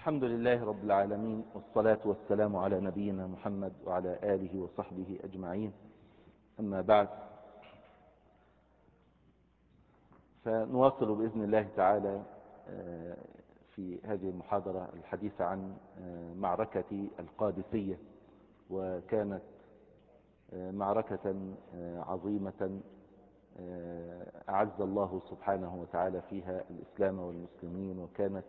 الحمد لله رب العالمين، والصلاة والسلام على نبينا محمد وعلى آله وصحبه أجمعين. أما بعد، فنواصل بإذن الله تعالى في هذه المحاضرة الحديث عن معركة القادسية. وكانت معركة عظيمة أعز الله سبحانه وتعالى فيها الإسلام والمسلمين، وكانت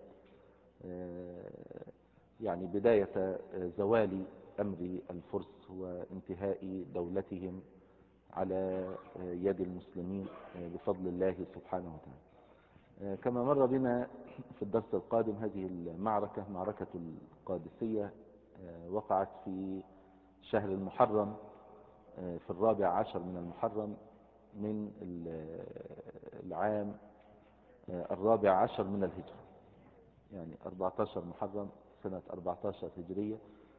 يعني بداية زوال أمر الفرس وانتهاء دولتهم على يد المسلمين بفضل الله سبحانه وتعالى. كما مر بنا في الدرس القادم، هذه المعركة معركة القادسية وقعت في شهر المحرم، في 14 من المحرم من العام 14 من الهجرة، يعني 14 محرم سنة 14 هجرية،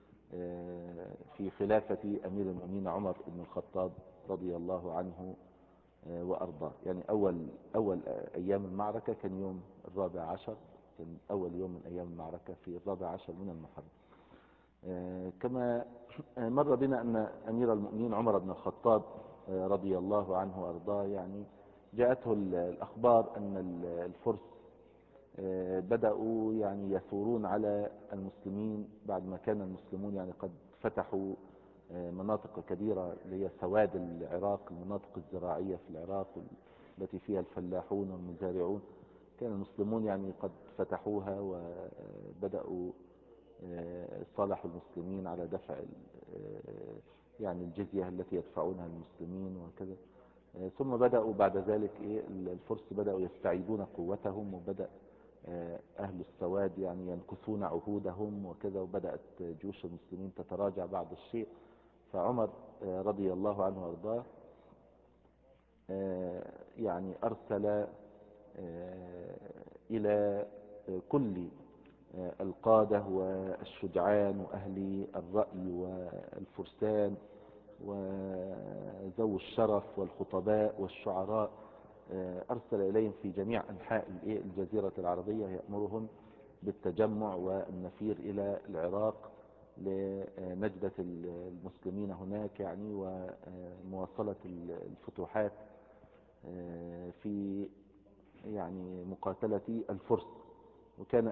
في خلافة أمير المؤمنين عمر بن الخطاب رضي الله عنه وأرضاه. يعني أول أيام المعركة كان يوم 14، كان أول يوم من أيام المعركة في 14 من المحرم. كما مر بنا أن أمير المؤمنين عمر بن الخطاب رضي الله عنه وأرضاه يعني جاءته الأخبار أن الفرس بدأوا يعني يثورون على المسلمين بعد ما كان المسلمون يعني قد فتحوا مناطق كبيرة اللي هي سواد العراق، المناطق الزراعية في العراق التي فيها الفلاحون والمزارعون. كان المسلمون يعني قد فتحوها وبدأوا صالحوا المسلمين على دفع يعني الجزية التي يدفعونها المسلمين وكذا. ثم بدأوا بعد ذلك الفرس بدأوا يستعيدون قوتهم، وبدأ أهل السواد يعني ينكثون عهودهم وكذا، وبدأت جيوش المسلمين تتراجع بعض الشيء. فعمر رضي الله عنه وارضاه يعني أرسل إلى كل القادة والشجعان وأهل الرأي والفرسان وذوي الشرف والخطباء والشعراء، أرسل إليهم في جميع أنحاء الجزيرة العربية، يأمرهم بالتجمع والنفير إلى العراق لنجدة المسلمين هناك يعني، ومواصلة الفتوحات في يعني مقاتلة الفرس. وكان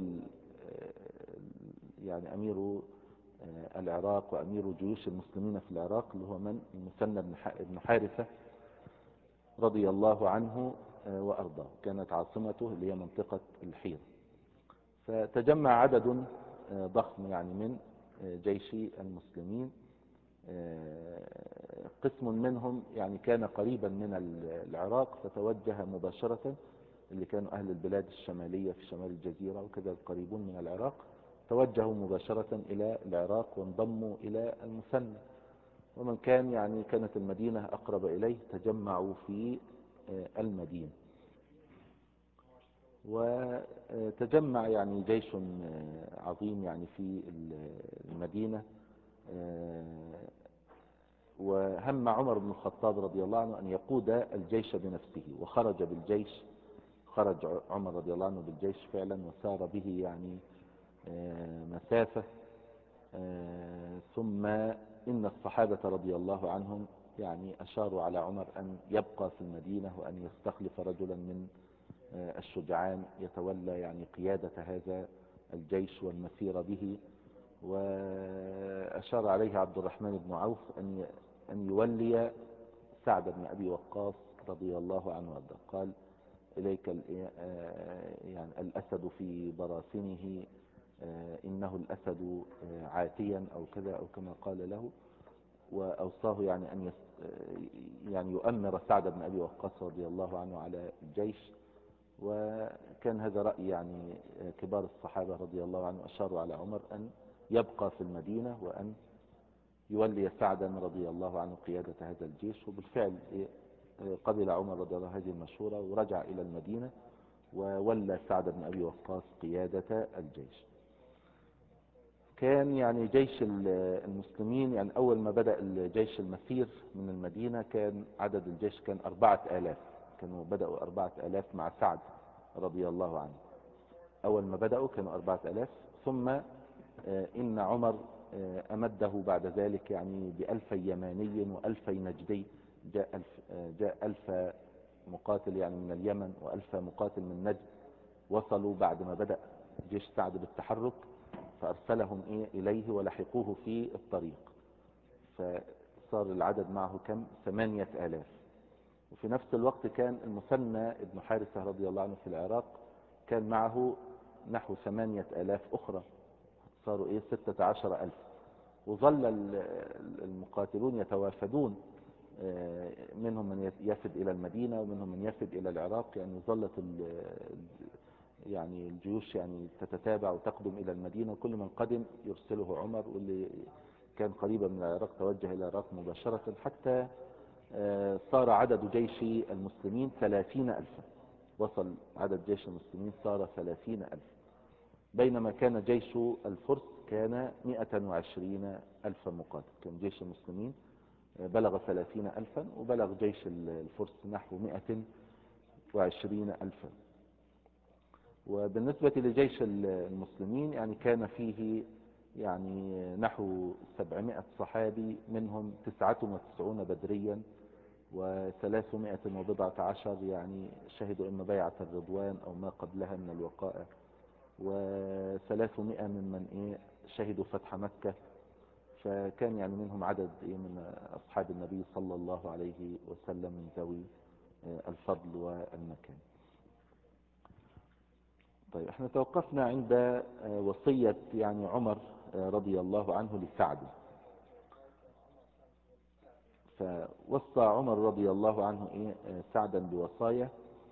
يعني أمير العراق وأمير جيوش المسلمين في العراق اللي هو من المثنى بن حارثة رضي الله عنه وأرضاه، كانت عاصمته اللي هي منطقة الحيرة. فتجمع عدد ضخم يعني من جيش المسلمين. قسم منهم يعني كان قريبا من العراق، فتوجه مباشرة، اللي كانوا أهل البلاد الشمالية في شمال الجزيرة وكذا القريبون من العراق، توجهوا مباشرة إلى العراق وانضموا إلى المثنى. ومن كان يعني كانت المدينة أقرب إليه تجمعوا في المدينة. وتجمع يعني جيش عظيم يعني في المدينة، وهم عمر بن الخطاب رضي الله عنه أن يقود الجيش بنفسه، وخرج بالجيش. خرج عمر رضي الله عنه بالجيش فعلا، وسار به يعني مسافة. ثم إن الصحابة رضي الله عنهم يعني أشاروا على عمر أن يبقى في المدينة، وأن يستخلف رجلا من الشجعان يتولى يعني قيادة هذا الجيش والمسير به. وأشار عليه عبد الرحمن بن عوف أن يولي سعد بن أبي وقاص رضي الله عنه وارضاه. قال: إليك يعني الأسد في براسنه، إنه الأسد عاتيا، أو كذا أو كما قال له. وأوصاه يعني أن يعني يؤمر سعد بن أبي وقاص رضي الله عنه على الجيش. وكان هذا رأي يعني كبار الصحابة رضي الله عنه، أشاروا على عمر أن يبقى في المدينة وأن يولي سعدا رضي الله عنه قيادة هذا الجيش. وبالفعل قبل عمر رضي الله هذه المشورة، ورجع إلى المدينة وولى سعد بن أبي وقاص قيادة الجيش. كان يعني جيش المسلمين يعني أول ما بدأ الجيش المسير من المدينة، كان عدد الجيش كان 4000. كانوا بدأوا 4000 مع سعد رضي الله عنه. أول ما بدأوا كانوا 4000، ثم إن عمر أمده بعد ذلك يعني ب1000 يماني و1000 نجدي. جاء 1000 مقاتل يعني من اليمن و1000 مقاتل من نجد، وصلوا بعد ما بدأ جيش سعد بالتحرك، فأرسلهم إليه ولحقوه في الطريق، فصار العدد معه كم؟ 8000. وفي نفس الوقت كان المثنى ابن حارثة رضي الله عنه في العراق، كان معه نحو 8000 أخرى، صاروا 16,000. وظل المقاتلون يتوافدون، منهم من يفد إلى المدينة ومنهم من يفد إلى العراق، يعني ظلت يعني الجيوش يعني تتتابع وتقدم إلى المدينة، وكل من قدم يرسله عمر، واللي كان قريبا من العراق توجه إلى العراق مباشرة، حتى صار عدد جيش المسلمين 30,000. وصل عدد جيش المسلمين صار 30,000، بينما كان جيش الفرس كان 120,000 مقاتل. كان جيش المسلمين بلغ 30,000، وبلغ جيش الفرس نحو 120,000. وبالنسبة لجيش المسلمين يعني كان فيه يعني نحو 700 صحابي، منهم 99 بدريا، و310 يعني شهدوا إما بيعة الرضوان أو ما قبلها من الوقائع، و300 ممن شهدوا فتح مكة. فكان يعني منهم عدد من أصحاب النبي صلى الله عليه وسلم من ذوي الفضل والمكان. طيب احنا توقفنا عند وصية يعني عمر رضي الله عنه لسعد. فوصى عمر رضي الله عنه سعدا بوصايا،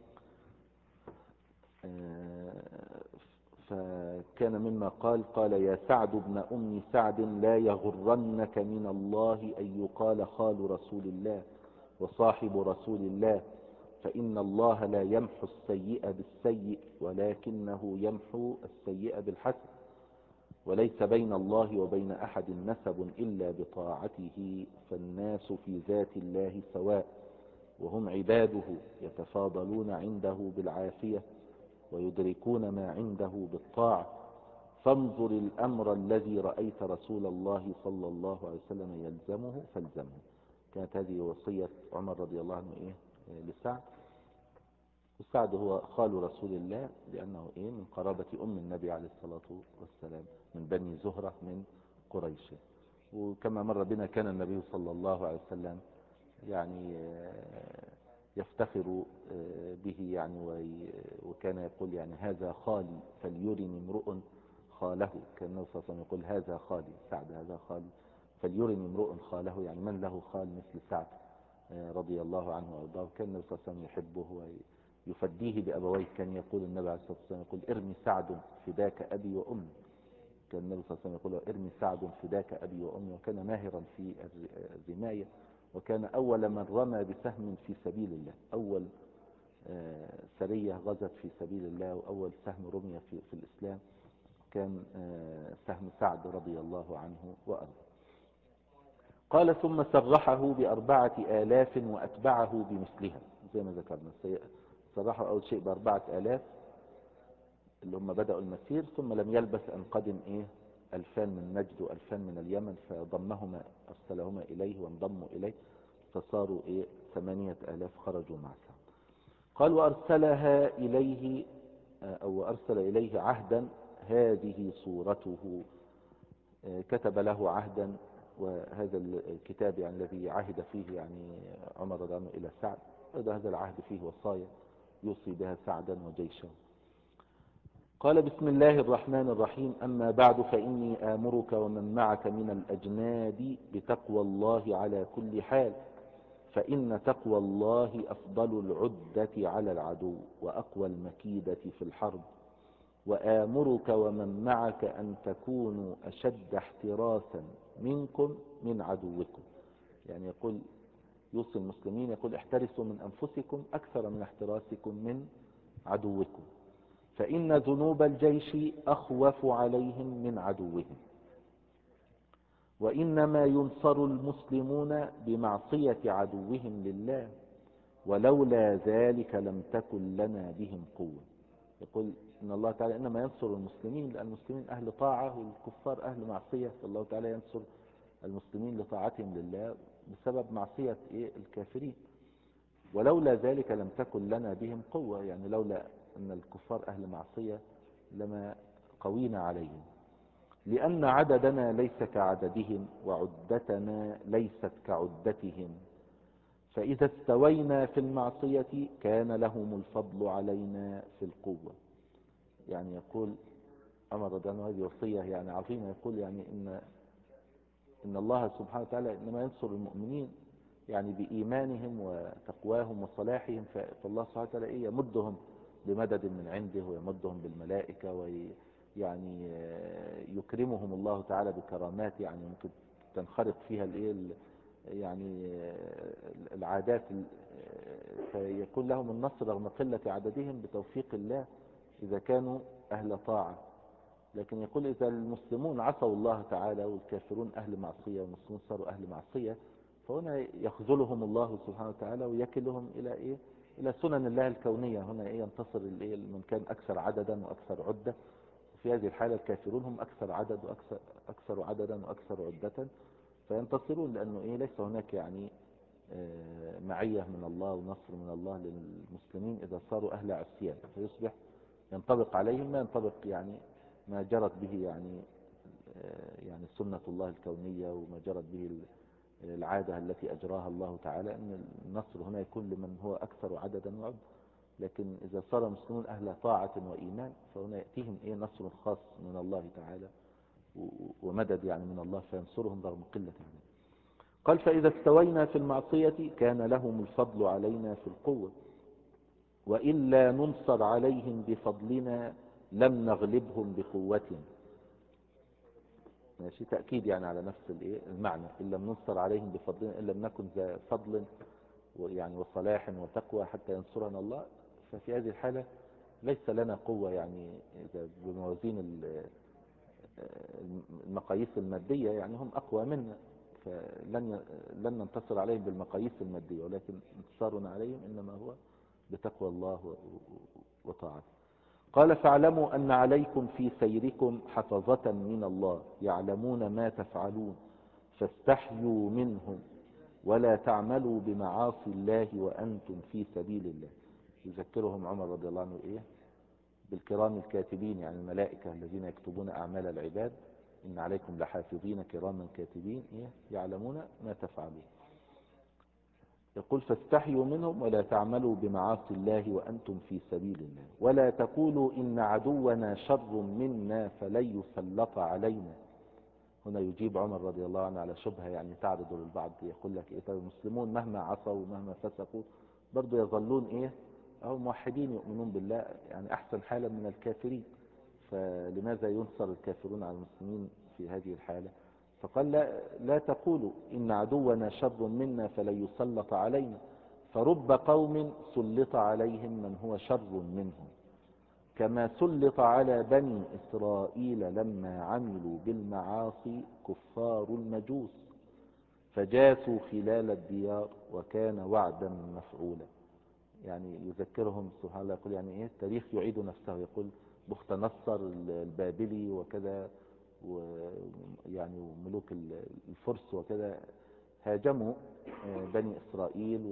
فكان مما قال يا سعد بن أم سعد لا يغرنك من الله أن يقال خال رسول الله وصاحب رسول الله، فإن الله لا يمحو السيئة بالسيء ولكنه يمحو السيئة بالحسن، وليس بين الله وبين أحد نسب إلا بطاعته، فالناس في ذات الله سواء، وهم عباده يتفاضلون عنده بالعافية ويدركون ما عنده بالطاعة، فانظر الأمر الذي رأيت رسول الله صلى الله عليه وسلم يلزمه فالزمه. كانت هذه وصية عمر رضي الله عنه لسعد. وسعد هو خال رسول الله، لأنه من قرابة أم النبي عليه الصلاة والسلام، من بني زهرة من قريش. وكما مر بنا كان النبي صلى الله عليه وسلم يعني يفتخر به يعني، وكان يقول يعني هذا خالي فليرني امرؤ خاله. كان النبي صلى الله عليه وسلم يقول هذا خالي سعد، هذا خالي فليرني امرؤ خاله، يعني من له خال مثل سعد رضي الله عنه وارضاه. كان النبي صلى الله عليه وسلم يحبه ويفديه بأبويه. كان يقول النبي عليه الصلاة والسلام يقول ارمي سعد فداك أبي وأمي. كان النبي صلى الله عليه وسلم يقول ارمي سعد فداك أبي وأمي. وكان ماهرا في الرماية، وكان أول من رمى بسهم في سبيل الله. أول سرية غزت في سبيل الله وأول سهم رمي في الإسلام كان سهم سعد رضي الله عنه وأرضاه. قال ثم سرحه ب4,000 وأتبعه بمثلها، زي ما ذكرنا سرحه أول شيء ب4,000 اللي هم بدأوا المسير، ثم لم يلبس أن قدم 2000 من نجد و2000 من اليمن، فضمهما أرسلهما إليه وانضموا إليه، فصاروا 8,000 خرجوا مع سعد. قال وأرسلها إليه أو أرسل إليه عهدا هذه صورته، كتب له عهدا. وهذا الكتاب يعني الذي عهد فيه يعني عمر رضي الله عنه إلى سعد، هذا العهد فيه وصايا يوصي بها سعدا وجيشه. قال بسم الله الرحمن الرحيم أما بعد فإني آمرك ومن معك من الأجناد بتقوى الله على كل حال، فإن تقوى الله أفضل العدة على العدو وأقوى المكيدة في الحرب، وآمرك ومن معك أن تكونوا أشد احتراسا منكم من عدوكم. يعني يقول يوصي المسلمين يقول احترسوا من أنفسكم أكثر من احتراسكم من عدوكم، فإن ذنوب الجيش أخوف عليهم من عدوهم، وإنما ينصر المسلمون بمعصية عدوهم لله، ولولا ذلك لم تكن لنا بهم قوة. يقول إن الله تعالى إنما ينصر المسلمين لأن المسلمين أهل طاعة والكفار أهل معصية، فالله تعالى ينصر المسلمين لطاعتهم لله بسبب معصية الكافرين. ولولا ذلك لم تكن لنا بهم قوة، يعني لولا أن الكفار أهل معصية لما قوينا عليهم، لأن عددنا ليس كعددهم وعدتنا ليست كعدتهم، فإذا استوينا في المعصية كان لهم الفضل علينا في القوة. يعني يقول عمر رضي الله عنه، هذه وصية يعني عظيمة، يقول يعني إن الله سبحانه وتعالى إنما ينصر المؤمنين يعني بإيمانهم وتقواهم وصلاحهم، فالله سبحانه وتعالى يمدهم بمدد من عنده ويمدهم بالملائكة ويعني يكرمهم الله تعالى بكرامات يعني ممكن تنخرط فيها يعني العادات، فيكون لهم النصر رغم قلة عددهم بتوفيق الله إذا كانوا أهل طاعة. لكن يقول إذا المسلمون عصوا الله تعالى والكافرون أهل معصية والمسلمون صاروا أهل معصية، فهنا يخذلهم الله سبحانه وتعالى ويكلهم إلى سنن الله الكونية. هنا ينتصر من كان أكثر عددا وأكثر عدة، وفي هذه الحالة الكافرون هم أكثر عدد وأكثر عددا وأكثر عدة، فينتصرون لأنه ليس هناك يعني معية من الله ونصر من الله للمسلمين إذا صاروا أهل عصيان، فيصبح ينطبق عليهم ما ينطبق يعني ما جرت به يعني سنة الله الكونية وما جرت به العادة التي أجراها الله تعالى، أن النصر هنا يكون لمن هو أكثر عددا وعد. لكن إذا صار المسلمون أهل طاعة وإيمان فهنا يأتيهم نصر خاص من الله تعالى ومدد يعني من الله فينصرهم رغم قلة عدد. قال فإذا استوينا في المعصية كان لهم الفضل علينا في القوة، وإلا ننصر عليهم بفضلنا لم نغلبهم بقوتنا. ماشي، تأكيد يعني على نفس المعنى، إن لم ننصر عليهم بفضلنا، إن لم نكن ذا فضل يعني وصلاح وتقوى حتى ينصرنا الله، ففي هذه الحالة ليس لنا قوة يعني إذا بموازين المقاييس المادية يعني هم أقوى منا، لن ننتصر عليهم بالمقاييس المادية، ولكن انتصارنا عليهم إنما هو بتقوى الله وطاعته. قال فاعلموا أن عليكم في سيركم حفظة من الله يعلمون ما تفعلون فاستحيوا منهم ولا تعملوا بمعاصي الله وأنتم في سبيل الله. يذكرهم عمر رضي الله عنه بالكرام الكاتبين، يعني الملائكة الذين يكتبون أعمال العباد، إن عليكم لحافظين كراما كاتبين يعلمون ما تفعلون. يقول فاستحيوا منهم ولا تعملوا بمعاصي الله وأنتم في سبيل الله، ولا تقولوا إن عدونا شر منا فلن يسلط علينا. هنا يجيب عمر رضي الله عنه على شبهة يعني تعرض للبعض، يقول لك طيب المسلمون مهما عصوا ومهما فسقوا برضو يظلون أو موحدين يؤمنون بالله يعني أحسن حالا من الكافرين، فلماذا ينصر الكافرون على المسلمين في هذه الحالة؟ فقال لا تقولوا إن عدونا شر منا فلن يسلط علينا، فرب قوم سلط عليهم من هو شر منهم، كما سلط على بني إسرائيل لما عملوا بالمعاصي كفار المجوس فجاسوا خلال الديار وكان وعدا مفعولا. يعني يذكرهم سبحان الله، يقول يعني التاريخ يعيد نفسه، يقول بخت نصر البابلي وكذا ويعني وملوك الفرس وكذا هاجموا بني إسرائيل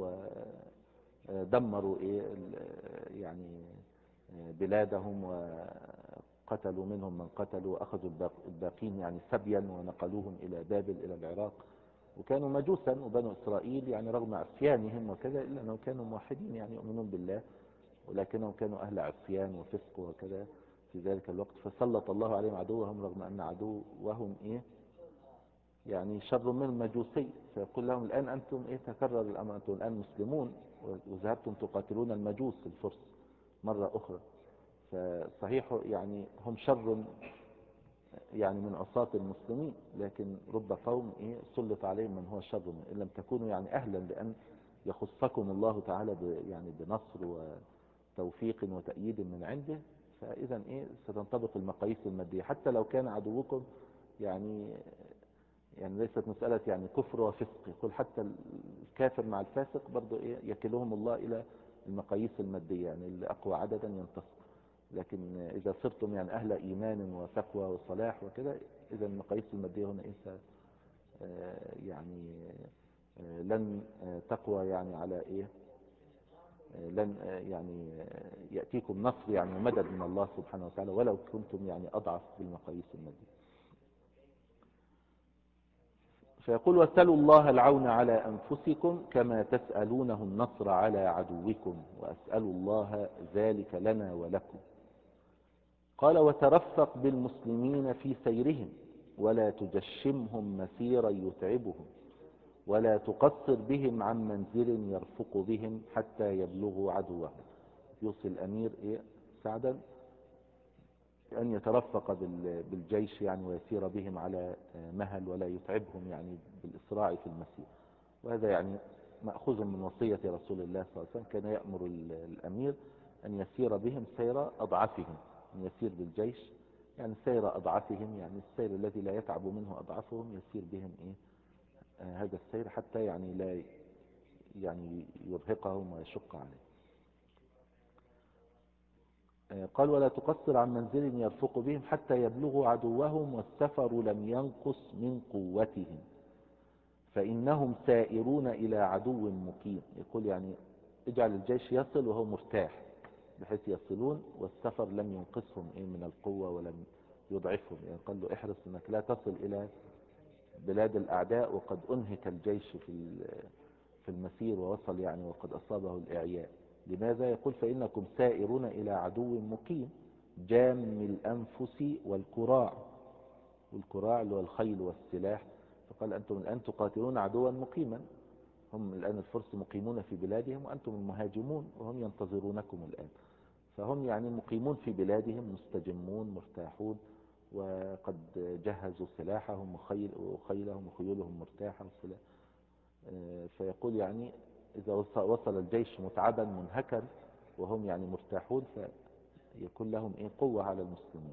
ودمروا يعني بلادهم وقتلوا منهم من قتلوا وأخذوا الباقين يعني سبيا ونقلوهم إلى بابل إلى العراق، وكانوا مجوسا وبنو إسرائيل يعني رغم عصيانهم وكذا إلا أنهم كانوا موحدين يعني يؤمنون بالله، ولكنهم كانوا أهل عصيان وفسق وكذا في ذلك الوقت، فسلط الله عليهم عدوهم رغم أن عدوهم يعني شر من المجوسي. فيقول لهم الآن أنتم تكرر الأمر، أنتم الآن مسلمون وذهبتم تقاتلون المجوس الفرس مرة أخرى، فصحيح يعني هم شر يعني من عصاة المسلمين، لكن رب قوم سلط عليهم من هو شر من، إن لم تكونوا يعني أهلا لأن يخصكم الله تعالى يعني بنصر وتوفيق وتأييد من عنده، فإذا ستنطبق المقاييس المادية حتى لو كان عدوكم يعني ليست مسألة يعني كفر وفسق، يقول حتى الكافر مع الفاسق برضو يكلهم الله إلى المقاييس المادية، يعني اللي أقوى عددا ينتصر. لكن إذا صرتم يعني أهل إيمان وتقوى وصلاح وكده، إذا المقاييس المادية هنا إيه يعني لن تقوى يعني على إيه، لن يعني يأتيكم نصر يعني ومدد من الله سبحانه وتعالى ولو كنتم يعني أضعف بالمقاييس المادية. فيقول واسألوا الله العون على أنفسكم كما تسألونه النصر على عدوكم وأسألوا الله ذلك لنا ولكم. قال وترفق بالمسلمين في سيرهم ولا تجشمهم مسيرا يتعبهم ولا تقصر بهم عن منزل يرفق بهم حتى يبلغوا عدوهم. يوصي الأمير سعدا أن يترفق بالجيش يعني ويسير بهم على مهل ولا يتعبهم يعني بالإسراع في المسير. وهذا يعني مأخوذ من وصية رسول الله صلى الله عليه وسلم، كان يأمر الأمير أن يسير بهم سير أضعافهم، أن يسير بالجيش يعني سير أضعافهم، يعني السير الذي لا يتعب منه أضعافهم يسير بهم هذا السير حتى يعني لا يعني يرهقهم ويشق عليه. قال ولا تقصر عن منزل يرفق بهم حتى يبلغوا عدوهم والسفر لم ينقص من قوتهم فإنهم سائرون إلى عدو مقيم. يقول يعني اجعل الجيش يصل وهو مرتاح بحيث يصلون والسفر لم ينقصهم من القوة ولم يضعفهم. يعني قال له احرص انك لا تصل الى بلاد الاعداء وقد انهك الجيش في المسير ووصل يعني وقد اصابه الاعياء. لماذا؟ يقول فانكم سائرون الى عدو مقيم جام الانفس والكراع، والكراع اللي هو الخيل والسلاح. فقال انتم الان تقاتلون عدوا مقيما، هم الان الفرس مقيمون في بلادهم وانتم المهاجمون وهم ينتظرونكم الان. فهم يعني مقيمون في بلادهم مستجمون مرتاحون وقد جهزوا سلاحهم وخيلهم وخيولهم مرتاحة والسلاح. فيقول يعني إذا وصل الجيش متعبا منهكا وهم يعني مرتاحون فيكون لهم قوة على المسلمين.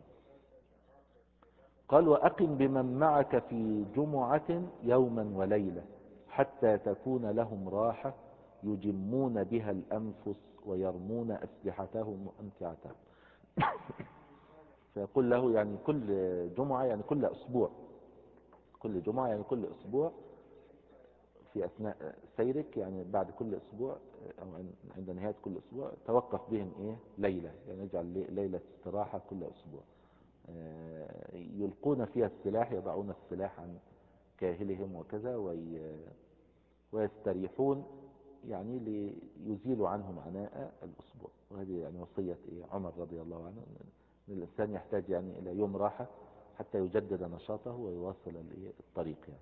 قال وأقم بمن معك في جمعة يوما وليلة حتى تكون لهم راحة يجمون بها الأنفس ويرمون أسلحتهم وأمتعتهم. فيقول له يعني كل جمعة يعني كل أسبوع، كل جمعة يعني كل أسبوع في أثناء سيرك يعني بعد كل أسبوع أو عند نهاية كل أسبوع توقف بهم ليلة، يعني نجعل ليلة استراحة كل أسبوع يلقون فيها السلاح، يضعون السلاح عن كاهلهم وكذا ويستريحون يعني ليزيلوا عنهم عناء الأسبوع. وهذه يعني وصية عمر رضي الله عنه، أن الإنسان يحتاج يعني إلى يوم راحة حتى يجدد نشاطه ويواصل الطريق يعني.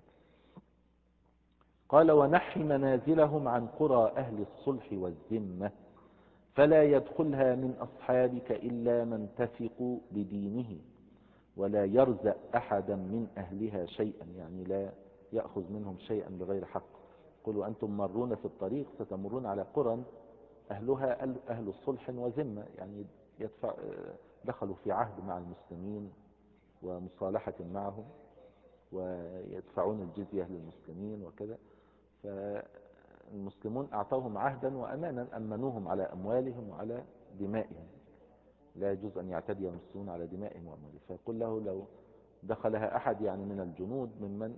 قال ونحي منازلهم عن قرى أهل الصلح والذمة فلا يدخلها من أصحابك إلا من تثق بدينه ولا يرزق أحدا من أهلها شيئا، يعني لا يأخذ منهم شيئا بغير حق. قلوا أنتم مرون في الطريق ستمرون على قرى أهلها أهل صلح وذمة، يعني دخلوا في عهد مع المسلمين ومصالحة معهم ويدفعون الجزية للمسلمين وكذا. فالمسلمون أعطوهم عهدا وأمانا، أمنوهم على أموالهم وعلى دمائهم، لا يجوز أن يعتدي المسلمون على دمائهم وأموالهم. فيقول له لو دخلها أحد يعني من الجنود ممن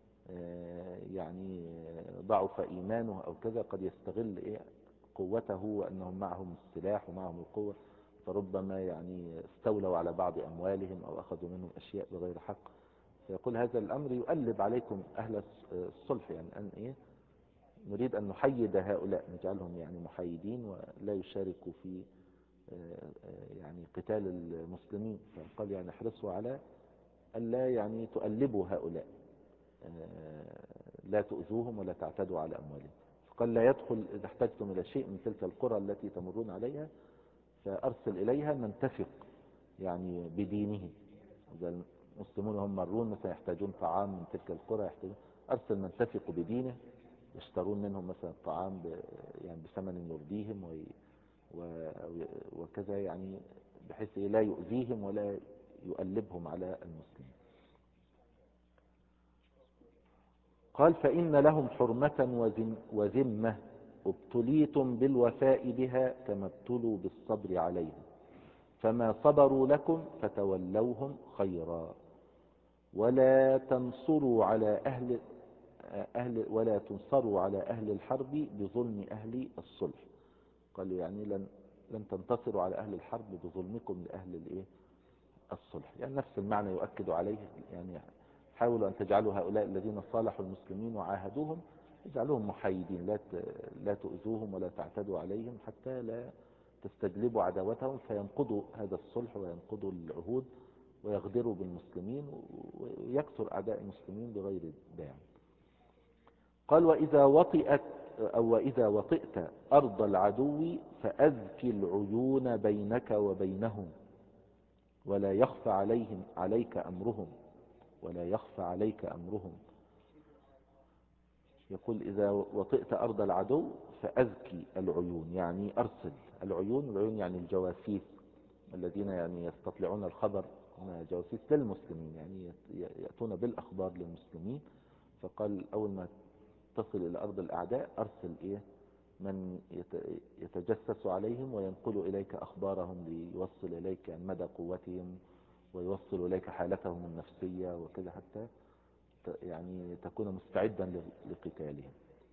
يعني ضعف إيمانه أو كذا قد يستغل قوته وأنهم معهم السلاح ومعهم القوة، فربما يعني استولوا على بعض أموالهم أو أخذوا منهم أشياء بغير حق. فيقول هذا الأمر يؤلب عليكم أهل الصلح، يعني أن نريد أن نحيد هؤلاء، نجعلهم يعني محايدين ولا يشاركوا في يعني قتال المسلمين. فقال يعني احرصوا على ألا يعني تؤلبوا هؤلاء، لا تؤذوهم ولا تعتدوا على أموالهم. فقال لا يدخل إذا احتجتم إلى شيء من تلك القرى التي تمرون عليها فأرسل إليها من تثق يعني بدينه. إذا المسلمون هم مرون مثلا يحتاجون طعام من تلك القرى أرسل من تثق بدينه يشترون منهم مثلا الطعام يعني بثمن يرضيهم وكذا، يعني بحيث لا يؤذيهم ولا يؤلبهم على المسلمين. قال فإن لهم حرمة وذمة ابتليتم بالوفاء بها كما ابتلوا بالصبر عليها. فما صبروا لكم فتولوهم خيرا، ولا تنصروا على ولا تنصروا على أهل الحرب بظلم أهل الصلح. قالوا يعني لن تنتصروا على أهل الحرب بظلمكم لأهل الصلح. يعني نفس المعنى يؤكد عليه. يعني حاولوا أن تجعلوا هؤلاء الذين صالحوا المسلمين وعاهدوهم، اجعلوهم محايدين، لا تؤذوهم ولا تعتدوا عليهم حتى لا تستجلبوا عداوتهم فينقضوا هذا الصلح وينقضوا العهود ويغدروا بالمسلمين ويكثر أعداء المسلمين بغير داعي. قال وإذا وطئت أرض العدو فأذكي العيون بينك وبينهم ولا يخفى عليك أمرهم. يقول إذا وطئت أرض العدو فأذكي العيون، يعني أرسل العيون يعني الجواسيس الذين يعني يستطلعون الخبر، هم جواسيس للمسلمين، يعني يأتون بالأخبار للمسلمين. فقال أول ما تصل إلى أرض الأعداء أرسل من يتجسس عليهم وينقل إليك أخبارهم ليوصل إليك يعني مدى قوتهم ويوصل إليك حالتهم النفسية وكذا، حتى يعني تكون مستعدا لقتالهم،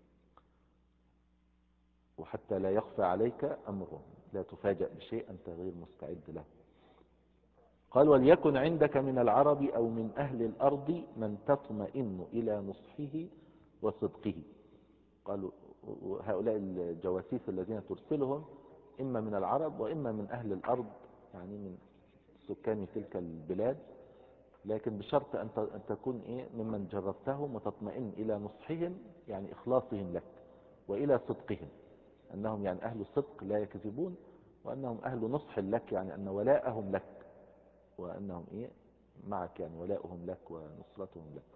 وحتى لا يخفى عليك أمرهم، لا تفاجأ بشيء أنت غير مستعد له. قال وليكن عندك من العرب أو من أهل الأرض من تطمئن إلى نصحه وصدقه. قالوا هؤلاء الجواسيس الذين ترسلهم إما من العرب وإما من أهل الأرض، يعني من سكان تلك البلاد، لكن بشرط أن تكون ممن جربتهم وتطمئن إلى نصحهم، يعني إخلاصهم لك، وإلى صدقهم، أنهم يعني أهل صدق لا يكذبون، وأنهم أهل نصح لك، يعني أن ولاءهم لك، وأنهم معك، يعني ولاؤهم لك ونصرتهم لك.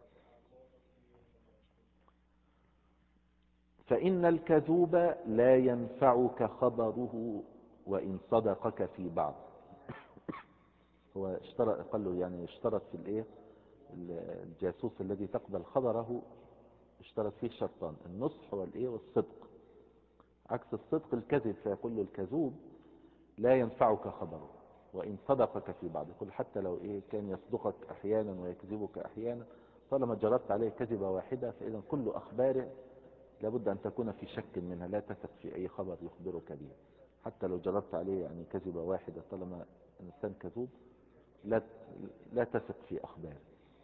فإن الكذوب لا ينفعك خبره وإن صدقك في بعض. هو قال له يعني اشترط في الجاسوس الذي تقبل خبره، اشترط فيه شرطان: النصح والصدق. عكس الصدق الكذب، فيقول له الكذوب لا ينفعك خبره وإن صدقك في بعض. يقول حتى لو كان يصدقك أحيانا ويكذبك أحيانا، طالما جربت عليه كذبة واحدة فإذا كل أخباره لابد أن تكون في شك منها، لا تثق في أي خبر يخبرك به. حتى لو جربت عليه يعني كذبة واحدة، طالما إنسان كذوب لا لا تثق في أخباره.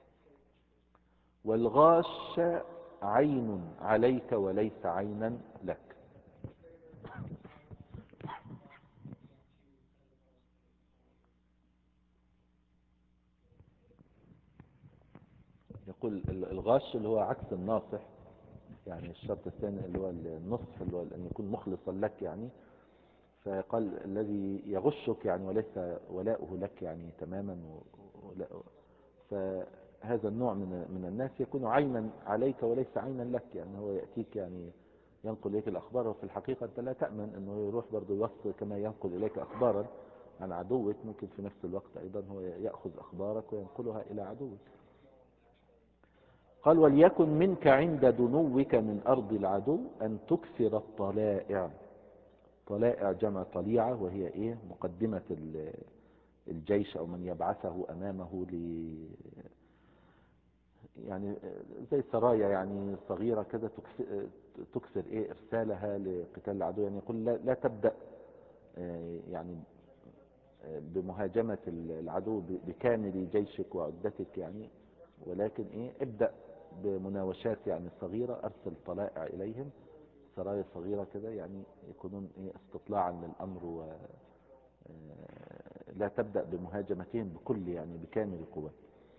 والغاش عين عليك وليس عينا لك. يقول الغاش اللي هو عكس الناصح، يعني الشرط الثاني اللي هو النصح، اللي هو أن يكون مخلصا لك يعني. فقال الذي يغشك يعني وليس ولاؤه لك يعني تماما فهذا النوع من الناس يكون عينا عليك وليس عينا لك، يعني هو يأتيك يعني ينقل إليك الأخبار، وفي الحقيقة أنت لا تأمن أنه يروح برضه يوصل كما ينقل إليك أخبارا عن عدوك، ممكن في نفس الوقت أيضا هو يأخذ أخبارك وينقلها إلى عدوك. قال وليكن منك عند دنوك من أرض العدو أن تكثر الطلائع. طلائع جمع طليعة، وهي مقدمة الجيش أو من يبعثه أمامه يعني زي سرايا يعني صغيرة كذا تكثر إرسالها لقتال العدو. يعني يقول لا تبدأ يعني بمهاجمة العدو بكامل جيشك وعدتك يعني، ولكن ابدأ بمناوشات يعني صغيرة، أرسل طلائع إليهم، سرايا صغيرة كذا، يعني يكونون استطلاعا للأمر، لا تبدأ بمهاجمتهم بكامل قوة.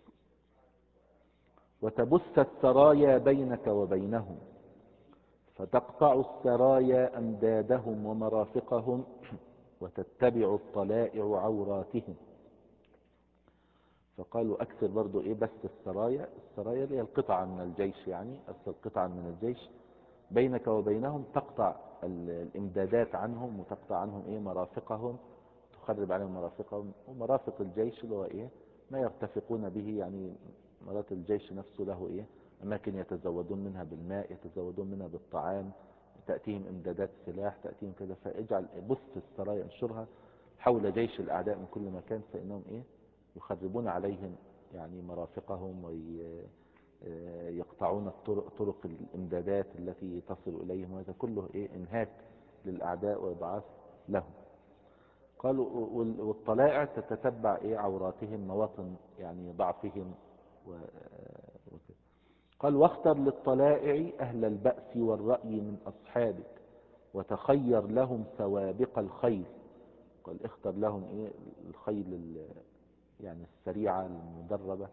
وتبث السرايا بينك وبينهم فتقطع السرايا أمدادهم ومرافقهم وتتبع الطلائع عوراتهم. فقالوا أكثر برضو بث السرايا اللي هي القطعة من الجيش، يعني أرسل قطعا من الجيش بينك وبينهم، تقطع الإمدادات عنهم وتقطع عنهم مرافقهم، تخرب عليهم مرافقهم. ومرافق الجيش اللي هو ما يرتفقون به، يعني مرات الجيش نفسه له أماكن يتزودون منها بالماء، يتزودون منها بالطعام، تأتيهم إمدادات سلاح، تأتيهم كذا. فاجعل بث السرايا، انشرها حول جيش الأعداء من كل مكان، فإنهم إيه يخربون عليهم يعني مرافقهم، ويقطعون طرق الإمدادات التي تصل إليهم، وهذا كله إيه انهاك للأعداء وإضعاف لهم. قالوا والطلائع تتتبع إيه عوراتهم، مواطن يعني ضعفهم وكده. قال واختر للطلائع أهل البأس والرأي من أصحابك وتخير لهم سوابق الخيل. قال اختر لهم ايه الخيل يعني السريعة المدربة،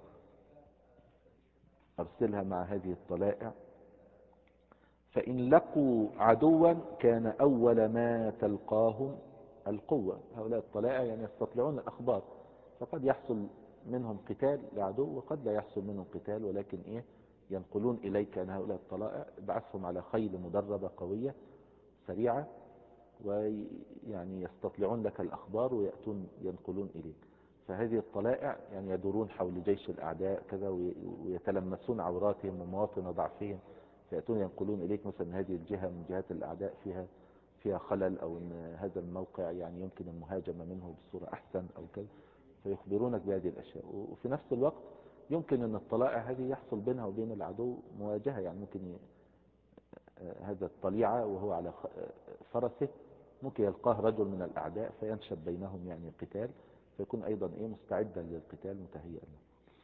ارسلها مع هذه الطلائع. فإن لقوا عدوا كان أول ما تلقاهم القوة. هؤلاء الطلائع يعني يستطلعون الأخبار، فقد يحصل منهم قتال لعدو وقد لا يحصل منهم قتال، ولكن ايه ينقلون إليك أن هؤلاء الطلائع ابعثهم على خيل مدربة قوية سريعة، ويعني يستطلعون لك الأخبار ويأتون ينقلون إليك. فهذه الطلائع يعني يدورون حول جيش الأعداء كذا، ويتلمسون عوراتهم ومواطن ضعفهم، فيأتون ينقلون إليك مثلا هذه الجهة من جهات الأعداء فيها خلل، أو أن هذا الموقع يعني يمكن المهاجمة منه بصورة أحسن أو كذا، فيخبرونك بهذه الأشياء. وفي نفس الوقت يمكن أن الطلائع هذه يحصل بينها وبين العدو مواجهة، يعني ممكن هذا الطليعة وهو على فرسه ممكن يلقاه رجل من الأعداء فينشب بينهم يعني قتال، فيكون أيضا إيه مستعدا للقتال متهيئا له.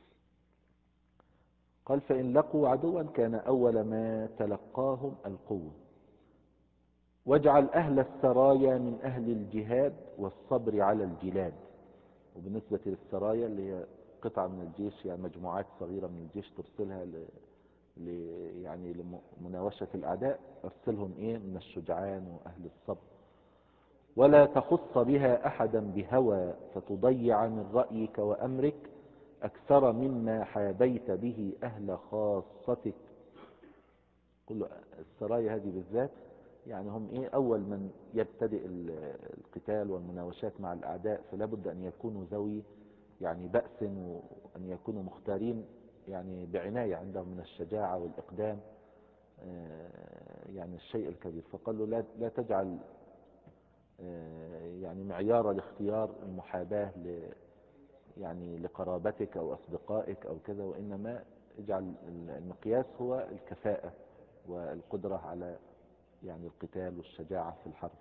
قال فإن لقوا عدوا كان أول ما تلقاهم القوة. واجعل أهل السرايا من أهل الجهاد والصبر على الجلاد. وبالنسبة للسرايا اللي هي قطعة من الجيش، يعني مجموعات صغيرة من الجيش ترسلها يعني لمناوشة الأعداء، ارسلهم إيه من الشجعان وأهل الصبر. ولا تخص بها أحدا بهوى فتضيع من رأيك وأمرك أكثر مما حابيت به أهل خاصتك. كل السرايا هذه بالذات يعني هم إيه أول من يبتدئ القتال والمناوشات مع الأعداء، فلا بد أن يكونوا ذوي يعني بأس، وأن يكونوا مختارين يعني بعناية، عندهم من الشجاعة والإقدام يعني الشيء الكبير. فقالوا لا تجعل يعني معيار الاختيار المحاباة يعني لقرابتك أو أصدقائك أو كذا، وإنما اجعل المقياس هو الكفاءة والقدرة على يعني القتال والشجاعة في الحرب.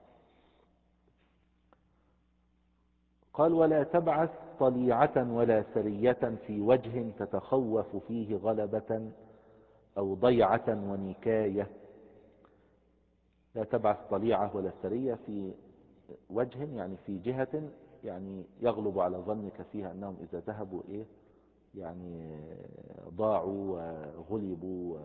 قال ولا تبعث طليعة ولا سرية في وجه تتخوف فيه غلبة أو ضيعة ونكاية. لا تبعث طليعة ولا سرية في وجه يعني في جهة يعني يغلب على ظنك فيها أنهم إذا ذهبوا إيه يعني ضاعوا وغلبوا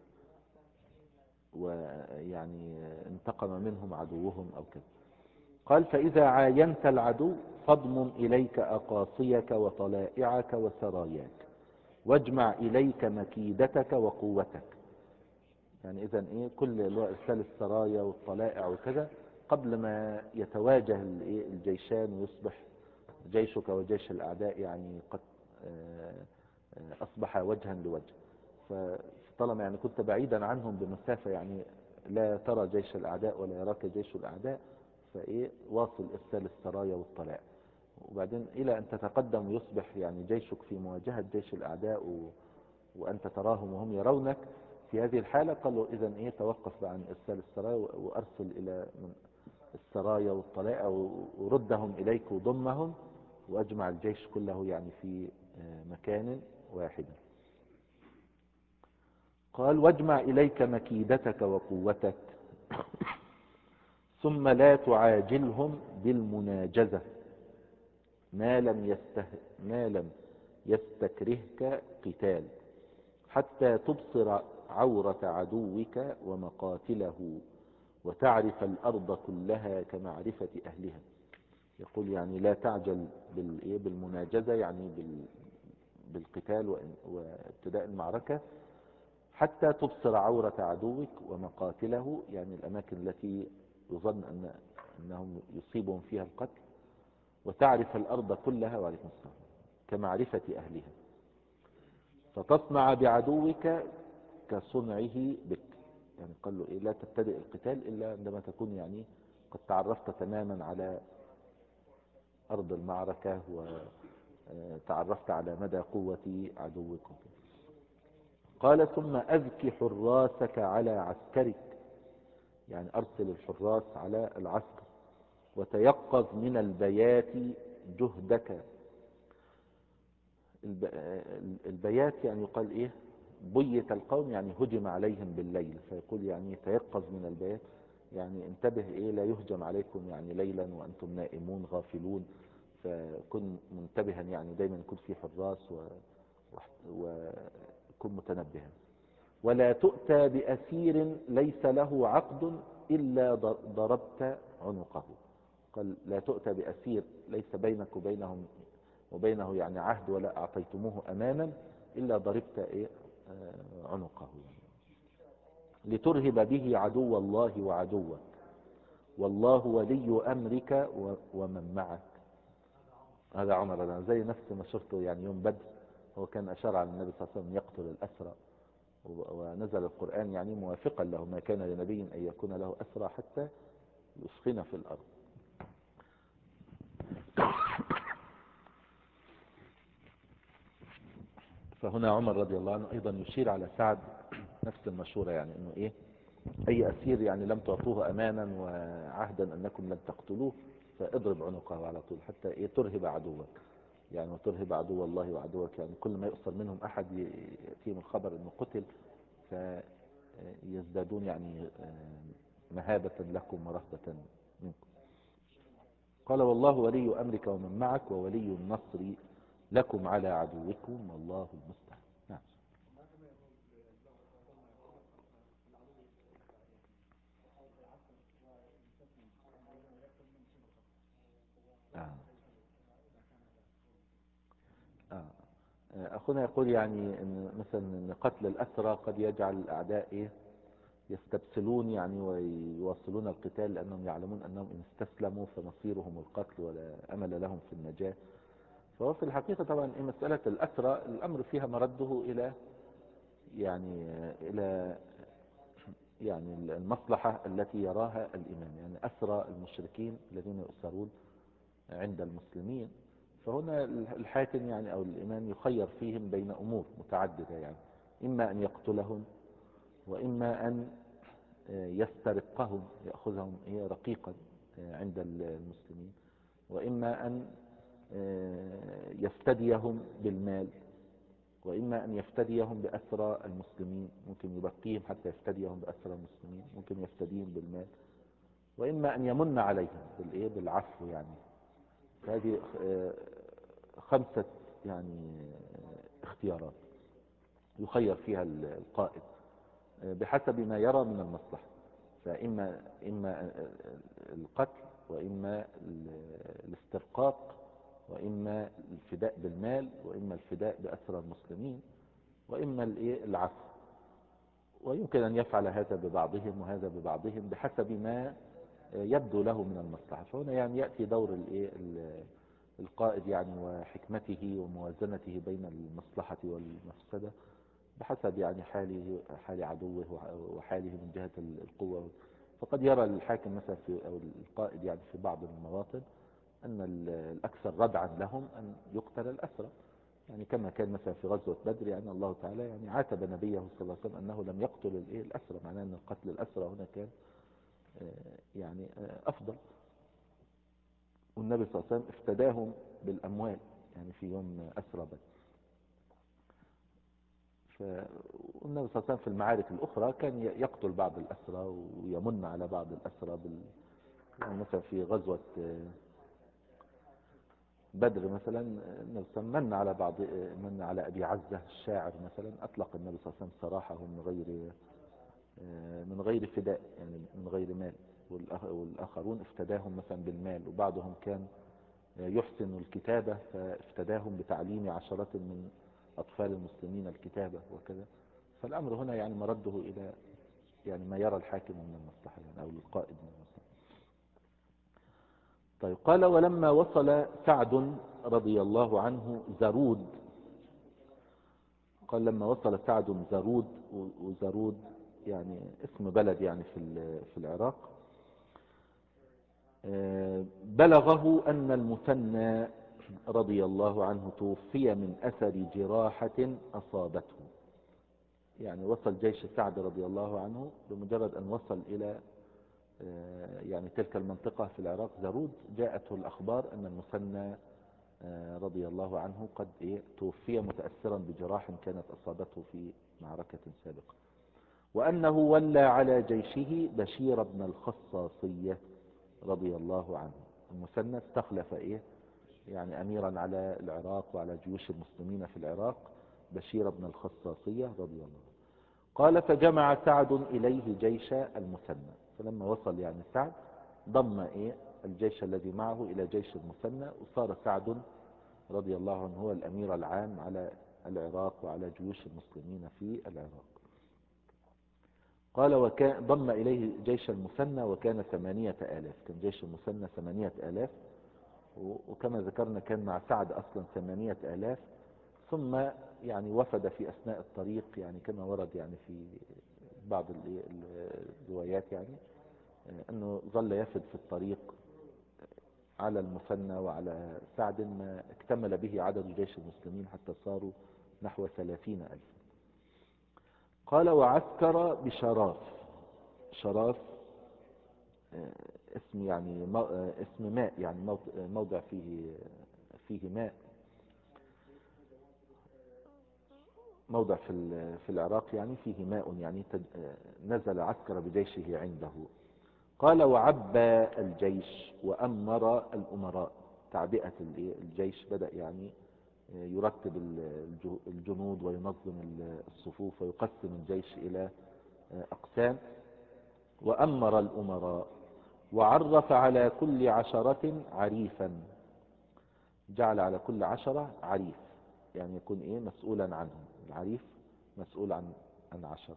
ويعني انتقم منهم عدوهم أو كذا. قال فإذا عاينت العدو فاضمن إليك أقاصيك وطلائعك وسراياك واجمع إليك مكيدتك وقوتك. يعني إذن إيه كل إرسال السرايا والطلائع وكذا قبل ما يتواجه الجيشان ويصبح جيشك وجيش الأعداء يعني قد أصبح وجها لوجه، فطالما يعني كنت بعيدا عنهم بمسافة يعني لا ترى جيش الأعداء ولا يراك جيش الأعداء، فإيه واصل إرسال السرايا والطلائع، وبعدين إلى أن تتقدم ويصبح يعني جيشك في مواجهة جيش الأعداء وأنت تراهم وهم يرونك. في هذه الحالة قالوا إذن إيه توقف عن إرسال السرايا وأرسل إلى من السرايا والطلائع وردهم إليك وضمهم وأجمع الجيش كله يعني في مكان واحد. قال واجمع إليك مكيدتك وقوتك ثم لا تعاجلهم بالمناجزة ما لم يستكرهك قتال حتى تبصر عورة عدوك ومقاتله وتعرف الأرض كلها كمعرفة أهلها. يقول يعني لا تعجل بالمناجزة يعني بالقتال وابتداء المعركة حتى تبصر عورة عدوك ومقاتله، يعني الأماكن التي يظن أنهم يصيبهم فيها القتل، وتعرف الأرض كلها وعليكم السلام كمعرفة أهلها، فتصنع بعدوك كصنعه بك. يعني قال له لا تبتدئ القتال إلا عندما تكون يعني قد تعرفت تماما على أرض المعركة وتعرفت على مدى قوة عدوكم. قال ثم أذك حراسك على عسكرك، يعني أرسل الحراس على العسكر، وتيقظ من البيات جهدك. البيات يعني يقال إيه؟ بيت القوم يعني هجم عليهم بالليل، فيقول يعني تيقظ من البيات، يعني انتبه إيه لا يهجم عليكم يعني ليلا وأنتم نائمون غافلون، فكن منتبها، يعني دايما يكون في حراس وكن متنبها. ولا تؤتى بأسير ليس له عقد إلا ضربت عنقه. قال لا تؤتى بأسير ليس بينك وبينه يعني عهد، ولا أعطيتموه أمانا إلا ضربت إيه عنقه، لترهب به عدو الله وعدوك، والله ولي أمرك ومن معك. هذا عمر، أنا زي نفس ما شرته يعني يوم بدر، هو كان أشار على النبي صلى الله عليه وسلم يقتل الأسرى، ونزل القرآن يعني موافقا له، ما كان لنبي أن يكون له أسرى حتى يسخن في الأرض. فهنا عمر رضي الله عنه أيضا يشير على سعد نفس المشورة، يعني أنه إيه أي أسير يعني لم تعطوه أمانا وعهدا أنكم لن تقتلوه، فاضرب عنقه على طول حتى إيه ترهب عدوك، يعني وترهب عدو الله وعدوك، يعني كل ما يؤثر منهم أحد يأتيهم الخبر أنه قتل فيزدادون يعني مهابة لكم ورهبة منكم. قال والله ولي أمرك ومن معك وولي النصر لكم على عدوكم والله المستعان. نعم. آه. آه. أخونا يقول يعني إن مثلا إن قتل الأسرى قد يجعل الأعداء إيه يستبسلون يعني ويواصلون القتال، لأنهم يعلمون أنهم إن استسلموا فمصيرهم القتل ولا أمل لهم في النجاة. فهو في الحقيقة طبعا إيه مسألة الأسرى الأمر فيها مرده إلى يعني إلى يعني المصلحة التي يراها الإمام، يعني أسرى المشركين الذين يؤسرون عند المسلمين، فهنا الحاكم يعني أو الإمام يخير فيهم بين أمور متعددة، يعني إما أن يقتلهم، وإما أن يسترقهم يأخذهم رقيقا عند المسلمين، وإما أن يفتديهم بالمال، وإما أن يفتديهم بأسرى المسلمين، ممكن يبقيهم حتى يفتديهم بأسرى المسلمين، ممكن يفتديهم بالمال، وإما أن يمن عليهم بالعفو. يعني هذه 5 يعني اختيارات يخير فيها القائد بحسب ما يرى من المصلحة، فإما القتل، وإما الاسترقاق، وإما الفداء بالمال، وإما الفداء بأسرى المسلمين، وإما العفو. ويمكن أن يفعل هذا ببعضهم وهذا ببعضهم بحسب ما يبدو له من المصلحة. فهنا يعني يأتي دور القائد يعني وحكمته وموازنته بين المصلحة والمفسدة بحسب يعني حال عدوه وحاله من جهة القوة. فقد يرى الحاكم مثلا أو القائد يعني في بعض المواطن أن الأكثر ردعا لهم أن يقتل الأسرى، يعني كما كان مثلا في غزوة بدر، يعني الله تعالى يعني عاتب نبيه صلى الله عليه وسلم أنه لم يقتل الأسرى، معناه أن قتل الأسرى هنا كان يعني أفضل. والنبي صلى الله عليه وسلم افتداهم بالأموال يعني في يوم أسرى بدر. والنبي صلى الله عليه وسلم في المعارك الأخرى كان يقتل بعض الأسرى ويمن على بعض الأسرى يعني مثلا في غزوة بدر مثلا النبي صلى الله عليه وسلم من على أبي عزة الشاعر مثلا، أطلق النبي صلى الله عليه وسلم سراحه من غير فداء، يعني من غير مال، والآخرون افتداهم مثلا بالمال، وبعضهم كان يحسن الكتابة فافتداهم بتعليم عشرات من أطفال المسلمين الكتابة وكذا. فالأمر هنا يعني مرده إلى يعني ما يرى الحاكم من المصلحة يعني أو القائد من المصلحة. طيب قال ولما وصل سعد رضي الله عنه زرود، قال لما وصل سعد زرود، وزرود يعني اسم بلد يعني في العراق، بلغه أن المثنى رضي الله عنه توفي من أثر جراحة أصابته. يعني وصل جيش سعد رضي الله عنه، بمجرد أن وصل إلى يعني تلك المنطقة في العراق زرود، جاءته الأخبار أن المثنى رضي الله عنه قد توفي متأثرا بجراح كانت أصابته في معركة سابقة، وأنه ولى على جيشه بشير بن الخصاصية رضي الله عنه. المثنى استخلف يعني أميرا على العراق وعلى جيوش المسلمين في العراق بشير بن الخصاصية رضي الله عنه. قال فجمع سعد إليه جيش المثنى، فلما وصل يعني سعد ضم الجيش الذي معه إلى جيش المثنى، وصار سعد رضي الله عنه هو الأمير العام على العراق وعلى جيوش المسلمين في العراق. قال وكان ضم إليه جيش المثنى وكان 8000، كان جيش المثنى 8000، وكما ذكرنا كان مع سعد أصلا 8000، ثم يعني وفد في أثناء الطريق، يعني كما ورد يعني في بعض الروايات يعني أنه ظل يفد في الطريق على المثنى وعلى سعد ما اكتمل به عدد جيش المسلمين حتى صاروا نحو 30,000. قال وعسكر بشراف. شراف اسم يعني اسم ماء، يعني موضع فيه ماء، موضع في العراق يعني فيه ماء، يعني نزل عسكر بجيشه عنده. قال وعبى الجيش وأمر الأمراء. تعبئة الجيش، بدأ يعني يرتب الجنود وينظم الصفوف ويقسم الجيش إلى أقسام. وأمر الأمراء وعرف على كل 10 عريفا، جعل على كل 10 عريف، يعني يكون مسؤولا عنهم. العريف مسؤول عن 10،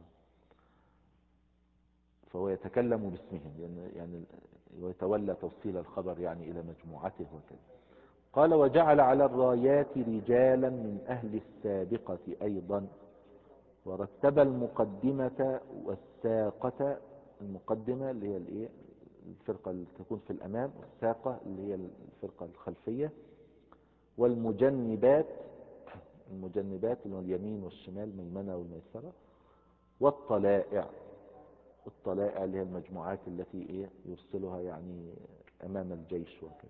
فهو يتكلم باسمهم يعني ويتولى توصيل الخبر يعني إلى مجموعته وكذا. قال وجعل على الرايات رجالا من أهل السابقة أيضا، ورتب المقدمة والساقة. المقدمة اللي هي الفرقة اللي تكون في الأمام، والساقة اللي هي الفرقة الخلفية، والمجنبات، المجنبات اللي هو اليمين والشمال، الميمنة والميسرة، والطلائع. الطلائع اللي هي المجموعات التي يرسلها يعني أمام الجيش وكذا.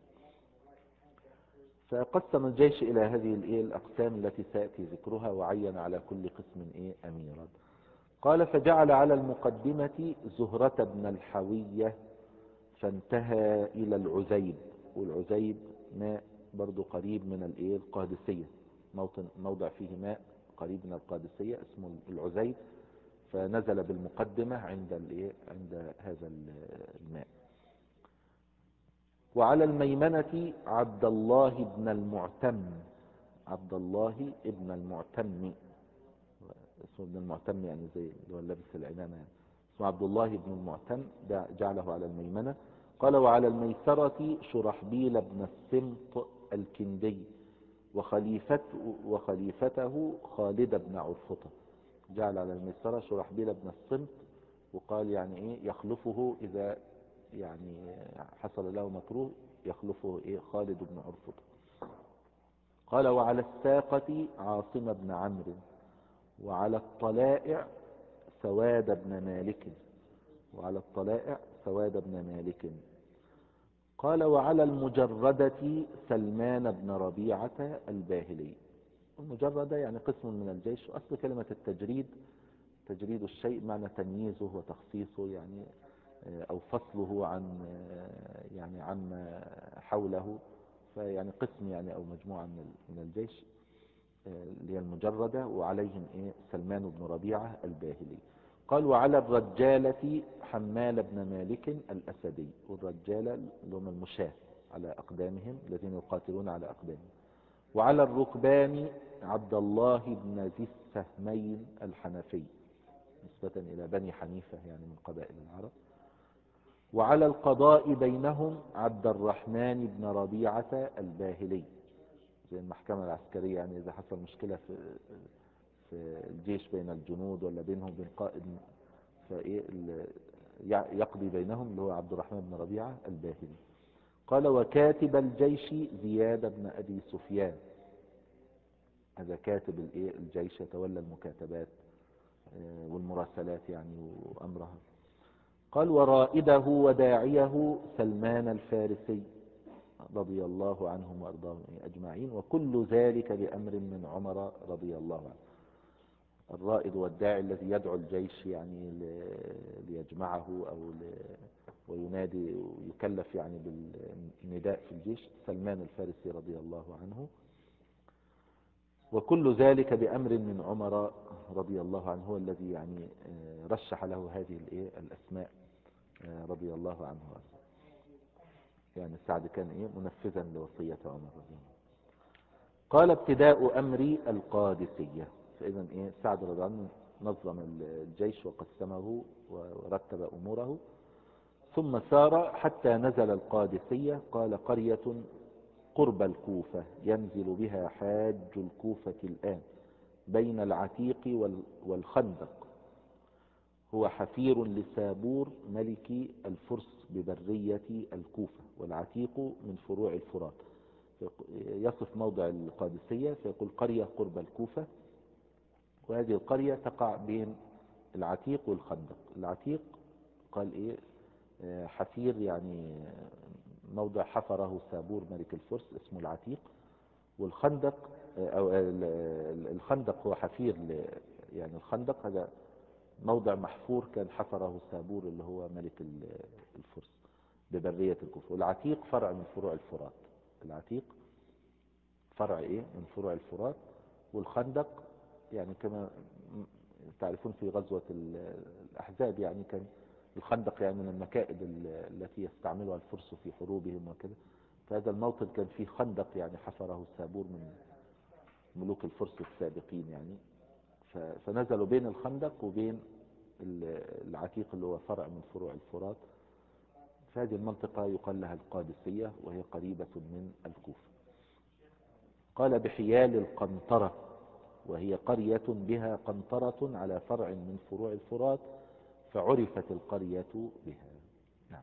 فقسم الجيش إلى هذه الأقسام التي سيأتي ذكرها، وعين على كل قسم أميرا. قال فجعل على المقدمة زهرة بن الحوية، فانتهى إلى العزيب. والعزيب ماء برضو قريب من القادسية، موضع فيه ماء قريب من القادسية اسمه العزيب، فنزل بالمقدمة عند هذا الماء. وعلى الميمنة عبد الله بن المعتم. عبد الله ابن المعتم، اسمه ابن المعتم يعني زي اللي هو لابس العمامة يعني، اسمه عبد الله بن المعتم، ده جعله على الميمنة. قال وعلى الميسرة شرحبيل بن السمط الكندي، وخليفته خالد بن عرفطة. جعل على الميسرة شرحبيل بن السمط، وقال يعني يخلفه إذا يعني حصل له مكروه، يخلفه خالد بن عرفطة. قال وعلى الساقة عاصم بن عمرو، وعلى الطلائع سواد بن مالك. وعلى الطلائع سواد بن مالك. قال وعلى المجردة سلمان بن ربيعة الباهلي. المجردة يعني قسم من الجيش، أصل كلمة التجريد تجريد الشيء معنى تمييزه وتخصيصه يعني، أو فصله يعني عما حوله، فيعني قسم يعني أو مجموعة من الجيش اللي هي المجردة، وعليهم سلمان بن ربيعة الباهلي. قال وعلى الرجالة حمال بن مالك الأسدي. والرجالة اللي هم المشاة على أقدامهم، الذين يقاتلون على أقدامهم. وعلى الركبان عبد الله بن ذي السهمين الحنفي، نسبة إلى بني حنيفة يعني من قبائل العرب. وعلى القضاء بينهم عبد الرحمن بن ربيعة الباهلي، زي المحكمة العسكرية يعني، إذا حصل مشكلة في الجيش بين الجنود ولا بينهم بين قائد، يقضي بينهم اللي هو عبد الرحمن بن ربيعة الباهلي. قال وكاتب الجيش زياد بن أبي سفيان. هذا كاتب الجيش يتولى المكاتبات والمراسلات يعني وأمرها. قال ورائده وداعيه سلمان الفارسي رضي الله عنهم وأرضاهم أجمعين، وكل ذلك بأمر من عمر رضي الله عنه. الرائد والداعي الذي يدعو الجيش يعني ليجمعه وينادي ويكلف يعني بالنداء في الجيش سلمان الفارسي رضي الله عنه. وكل ذلك بأمر من عمر رضي الله عنه، هو الذي يعني رشح له هذه الأسماء رضي الله عنه. يعني سعد كان منفذا لوصية عمر رضي الله عنه. قال ابتداء أمر القادسية. فإذا سعد رضي الله عنه نظم الجيش وقسمه ورتب أموره، ثم سار حتى نزل القادسية. قال قرية قرب الكوفة ينزل بها حاج الكوفة الآن بين العتيق والخندق، هو حفير لسابور ملك الفرس ببرية الكوفة، والعتيق من فروع الفرات. يصف موضع القادسية فيقول قرية قرب الكوفة، وهذه القرية تقع بين العتيق والخندق. العتيق قال حفير يعني موضع حفره سابور ملك الفرس اسمه العتيق، والخندق أو الخندق هو حفير يعني الخندق هذا موضع محفور كان حفره سابور اللي هو ملك الفرس ببرية الكوفة. والعتيق فرع من فروع الفرات. العتيق فرع من فروع الفرات. والخندق يعني كما تعرفون في غزوة الأحزاب يعني كان الخندق يعني من المكائد التي يستعملها الفرس في حروبهم وكذا. فهذا الموطن كان فيه خندق يعني حفره سابور من ملوك الفرس السابقين يعني. فنزلوا بين الخندق وبين العتيق اللي هو فرع من فروع الفرات. في هذه المنطقة يقال لها القادسية، وهي قريبة من الكوفة. قال بحيال القنطرة، وهي قرية بها قنطرة على فرع من فروع الفرات، فعرفت القرية بها. نعم.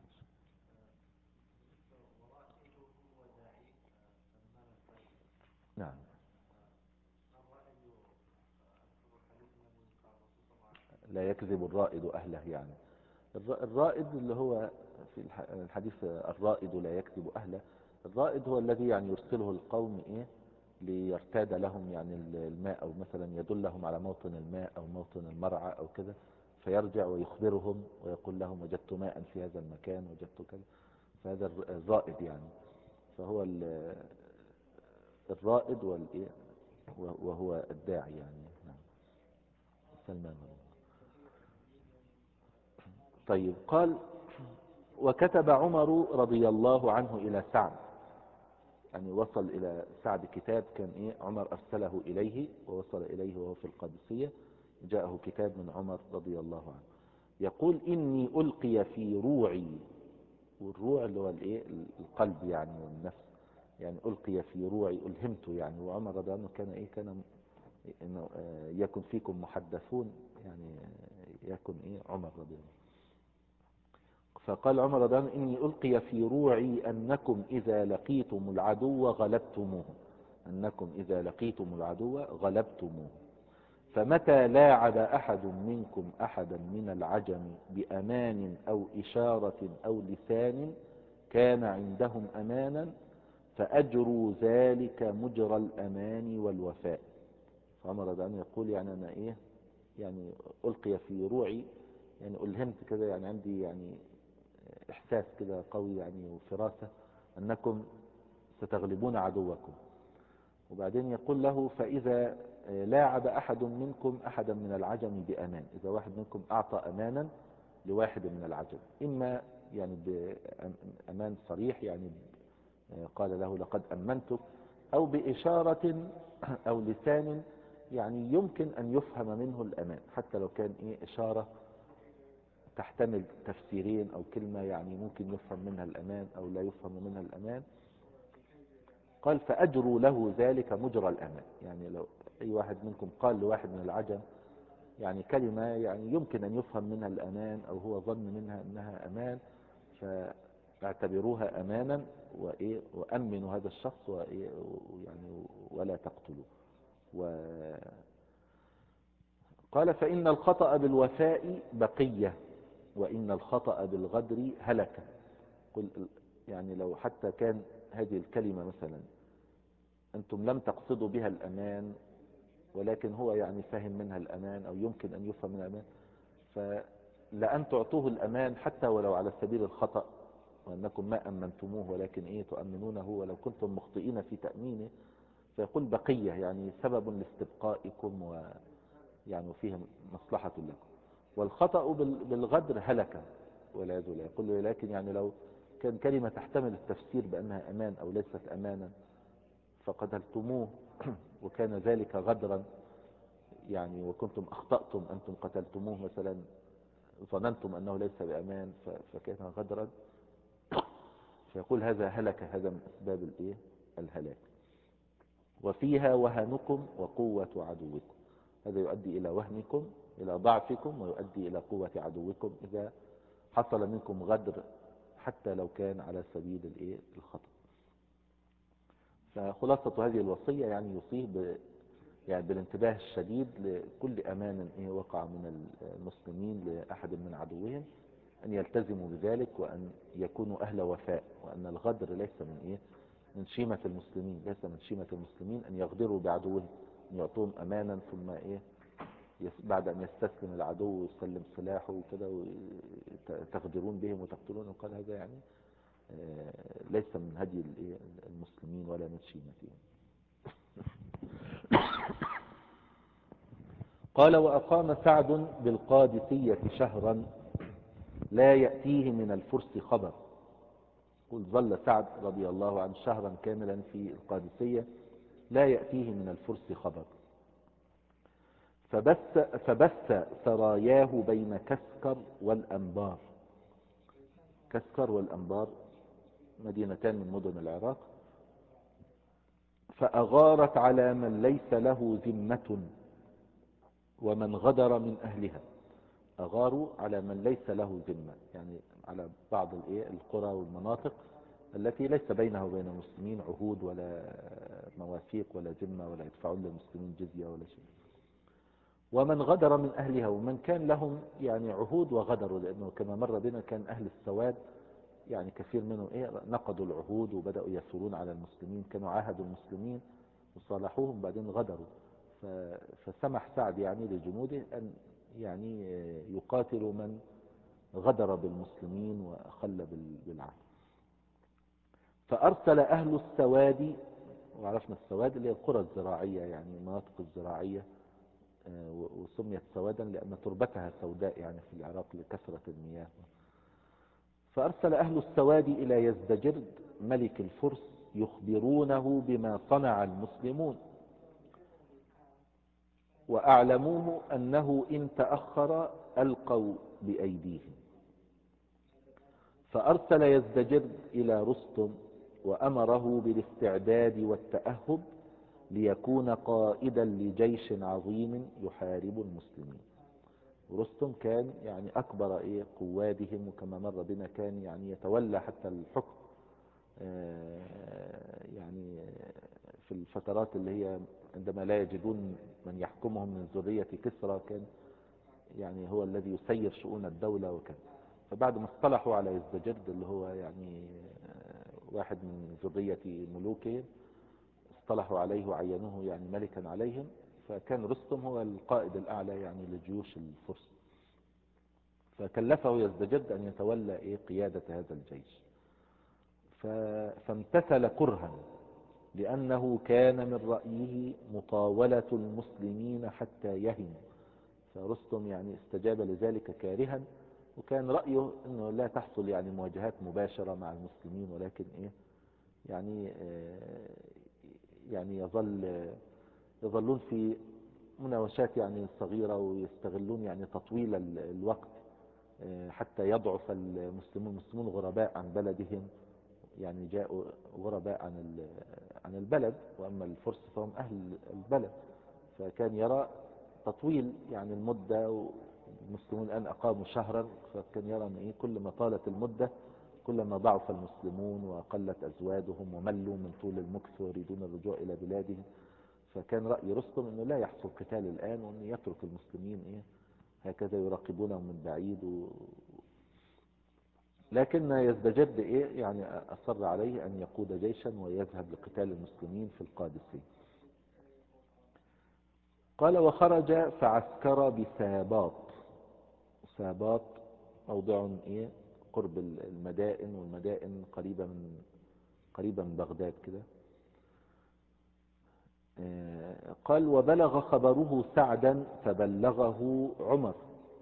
نعم. لا يكذب الرائد أهله يعني. الرائد اللي هو في الحديث الرائد لا يكذب أهله. الرائد هو الذي يعني يرسله القوم ليرتاد لهم يعني الماء، أو مثلا يدلهم على موطن الماء أو موطن المرعى أو كذا، فيرجع ويخبرهم ويقول لهم وجدت ماء في هذا المكان وجدت كذا. فهذا الرائد يعني. فهو الرائد وهو الداعي يعني. نعم. سلمان. طيب قال وكتب عمر رضي الله عنه إلى سعد، يعني وصل إلى سعد كتاب كان عمر أرسله إليه، ووصل إليه وهو في القادسية. جاءه كتاب من عمر رضي الله عنه يقول إني ألقي في روعي. والروع اللي هو القلب يعني والنفس يعني. ألقي في روعي ألهمت يعني. وعمر رضي الله عنه كان إنه يكن فيكم محدثون يعني. يكن عمر رضي الله. فقال عمر رضي الله عنه إني ألقي في روعي أنكم إذا لقيتم العدو غلبتموه. أنكم إذا لقيتم العدو غلبتموه. فمتى لاعب أحد منكم أحدا من العجم بأمان أو إشارة أو لسان كان عندهم أمانا، فأجروا ذلك مجرى الأمان والوفاء. فعمر رضي الله عنه يقول يعني أنا يعني ألقي في روعي يعني ألهمت كذا يعني عندي يعني إحساس كده قوي يعني وفراسة أنكم ستغلبون عدوكم. وبعدين يقول له فإذا لاعب أحد منكم أحدا من العجم بأمان. إذا واحد منكم أعطى أمانا لواحد من العجم، إما يعني بأمان صريح يعني قال له لقد أمنتك، أو بإشارة أو لسان يعني يمكن أن يفهم منه الأمان، حتى لو كان إشارة تحتمل تفسيرين أو كلمة يعني ممكن يفهم منها الأمان أو لا يفهم منها الأمان. قال فأجروا له ذلك مجرى الأمان. يعني لو أي واحد منكم قال لواحد من العجم يعني كلمة يعني يمكن أن يفهم منها الأمان أو هو ظن منها أنها أمان، فاعتبروها أمانا وأمنوا هذا الشخص يعني ولا تقتلوا. قال فإن الخطأ بالوفاء بقية وإن الخطأ بالغدر هلكة. قل يعني لو حتى كان هذه الكلمة مثلا أنتم لم تقصدوا بها الأمان، ولكن هو يعني فهم منها الأمان أو يمكن أن يفهم منها الأمان، فلأن تعطوه الأمان حتى ولو على سبيل الخطأ، وأنكم ما أمنتموه ولكن تؤمنونه ولو كنتم مخطئين في تأمينه، فيقول بقية يعني سبب لاستبقائكم ويعني فيه مصلحة لكم. والخطأ بالغدر هلكة والعياذ بالله. يقول لكن يعني لو كان كلمة تحتمل التفسير بأنها أمان أو ليست أمانا فقتلتموه وكان ذلك غدرا، يعني وكنتم أخطأتم أنتم قتلتموه مثلا، ظننتم أنه ليس بأمان فكان غدرا، فيقول هذا هلك، هذا من أسباب الهلاك. وفيها وهنكم وقوة عدوكم، هذا يؤدي إلى وهنكم إلى ضعفكم ويؤدي إلى قوة عدوكم إذا حصل منكم غدر حتى لو كان على سبيل الخطأ. فخلاصة هذه الوصية يعني يوصيه يعني بالانتباه الشديد لكل أمان وقع من المسلمين لأحد من عدوهم، أن يلتزموا بذلك وأن يكونوا أهل وفاء، وأن الغدر ليس من شيمة المسلمين، ليس من شيمة المسلمين أن يغدروا بعدوهم، أن يعطوهم أمانا ثم بعد أن يستسلم العدو ويسلم سلاحه وكذا تغدرون بهم وتقتلون. قال هذا يعني ليس من هدي المسلمين ولا من شيمتهم. قال وأقام سعد بالقادسية شهرا لا يأتيه من الفرس خبر. قل ظل سعد رضي الله عنه شهرا كاملا في القادسية لا يأتيه من الفرس خبر، فبث سراياه بين كسكر والأنبار. كسكر والأنبار مدينتان من مدن العراق. فأغارت على من ليس له ذمة ومن غدر من أهلها. أغاروا على من ليس له ذمة، يعني على بعض القرى والمناطق التي ليس بينها وبين المسلمين عهود ولا مواثيق ولا ذمة ولا يدفعون للمسلمين جزية ولا شيء. ومن غدر من أهلها، ومن كان لهم يعني عهود وغدروا، لأنه كما مر بنا كان أهل السواد يعني كثير منهم نقضوا العهود وبدأوا يثورون على المسلمين، كانوا عاهدوا المسلمين وصالحوهم بعدين غدروا. فسمح سعد يعني لجنوده أن يعني يقاتلوا من غدر بالمسلمين وأخل بالعهد. فأرسل أهل السواد، وعرفنا السواد اللي هي القرى الزراعية يعني المناطق الزراعية، وسميت سوادا لأن تربتها سوداء يعني في العراق لكثرة المياه. فأرسل أهل السواد إلى يزدجرد ملك الفرس يخبرونه بما صنع المسلمون، وأعلموه أنه إن تأخر ألقوا بأيديهم. فأرسل يزدجرد إلى رستم وأمره بالاستعداد والتأهب ليكون قائدا لجيش عظيم يحارب المسلمين. ورستم كان يعني أكبر قوادهم، وكما مر بنا كان يعني يتولى حتى الحكم يعني في الفترات اللي هي عندما لا يجدون من يحكمهم من ذرية كسرى، كان يعني هو الذي يسير شؤون الدولة وكذا. فبعد ما اصطلحوا على يزدجرد اللي هو يعني واحد من ذرية ملوكهم، اصطلحوا عليه وعينوه يعني ملكا عليهم، فكان رستم هو القائد الأعلى يعني لجيوش الفرس. فكلفه يزدجرد أن يتولى قيادة هذا الجيش، فامتثل كرها لأنه كان من رأيه مطاولة المسلمين حتى يهنوا. فرستم يعني استجاب لذلك كارها، وكان رأيه أنه لا تحصل يعني مواجهات مباشرة مع المسلمين، ولكن يعني يعني يظلون في مناوشات يعني صغيرة، ويستغلون يعني تطويل الوقت حتى يضعف المسلمون غرباء عن بلدهم، يعني جاءوا غرباء عن البلد، وأما الفرس فهم أهل البلد. فكان يرى تطويل يعني المدة، والمسلمون الآن أقاموا شهرا، فكان يرى أن كل ما طالت المدة كلما ضعف المسلمون وقلت أزوادهم وملوا من طول المكث ويريدون الرجوع إلى بلادهم، فكان رأي رستم أنه لا يحصل قتال الآن، وأن يترك المسلمين هكذا يراقبونهم من بعيد لكن يزدجرد يعني أصر عليه أن يقود جيشا ويذهب لقتال المسلمين في القادسية. قال وخرج فعسكر بساباط. ساباط موضع قرب المدائن، والمدائن قريبة من بغداد كده. قال وبلغ خبره سعدا فبلغه عمر،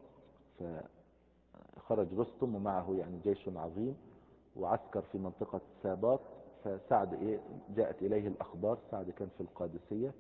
فخرج رستم ومعه يعني جيش عظيم وعسكر في منطقة ساباط، فسعد جاءت إليه الأخبار. سعد كان في القادسية،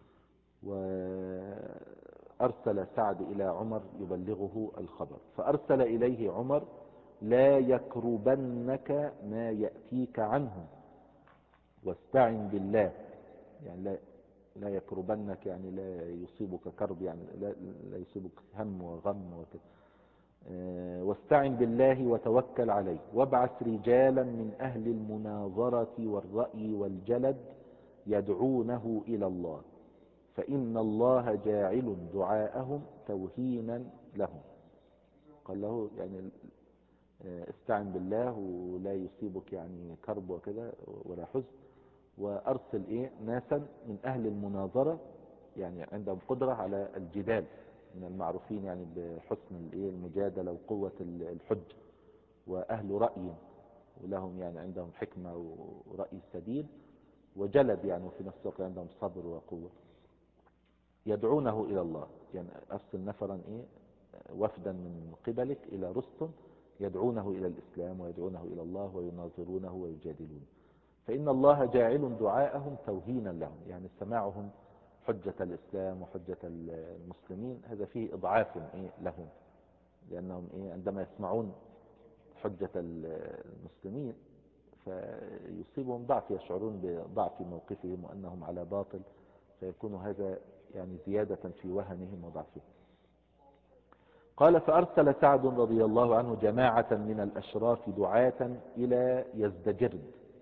وأرسل سعد إلى عمر يبلغه الخبر، فأرسل إليه عمر لا يكربنك ما يأتيك عنهم واستعن بالله. يعني لا يكربنك يعني لا يصيبك كرب، يعني لا يصيبك هم وغم وكذا. واستعن بالله وتوكل عليه، وابعث رجالا من أهل المناظرة والرأي والجلد يدعونه إلى الله، فإن الله جاعل دعاءهم توهينا لهم. قال له يعني استعن بالله ولا يصيبك يعني كرب وكذا ولا حزن، وأرسل ناسا من أهل المناظرة، يعني عندهم قدرة على الجدال، من المعروفين يعني بحسن المجادلة وقوة الحج، وأهل رأي ولهم يعني عندهم حكمة ورأي سديد وجلد، يعني وفي نفس الوقت عندهم صبر وقوة، يدعونه إلى الله. يعني أرسل نفرا وفدا من قبلك إلى رستم يدعونه إلى الإسلام ويدعونه إلى الله ويناظرونه ويجادلونه، فإن الله جاعل دعاءهم توهينا لهم، يعني سماعهم حجة الإسلام وحجة المسلمين هذا فيه إضعاف لهم، لأنهم عندما يسمعون حجة المسلمين فيصيبهم ضعف، يشعرون بضعف موقفهم وأنهم على باطل، فيكون هذا يعني زيادة في وهنهم وضعفهم. قال فأرسل سعد رضي الله عنه جماعة من الأشراف دعاة إلى يزدجرد.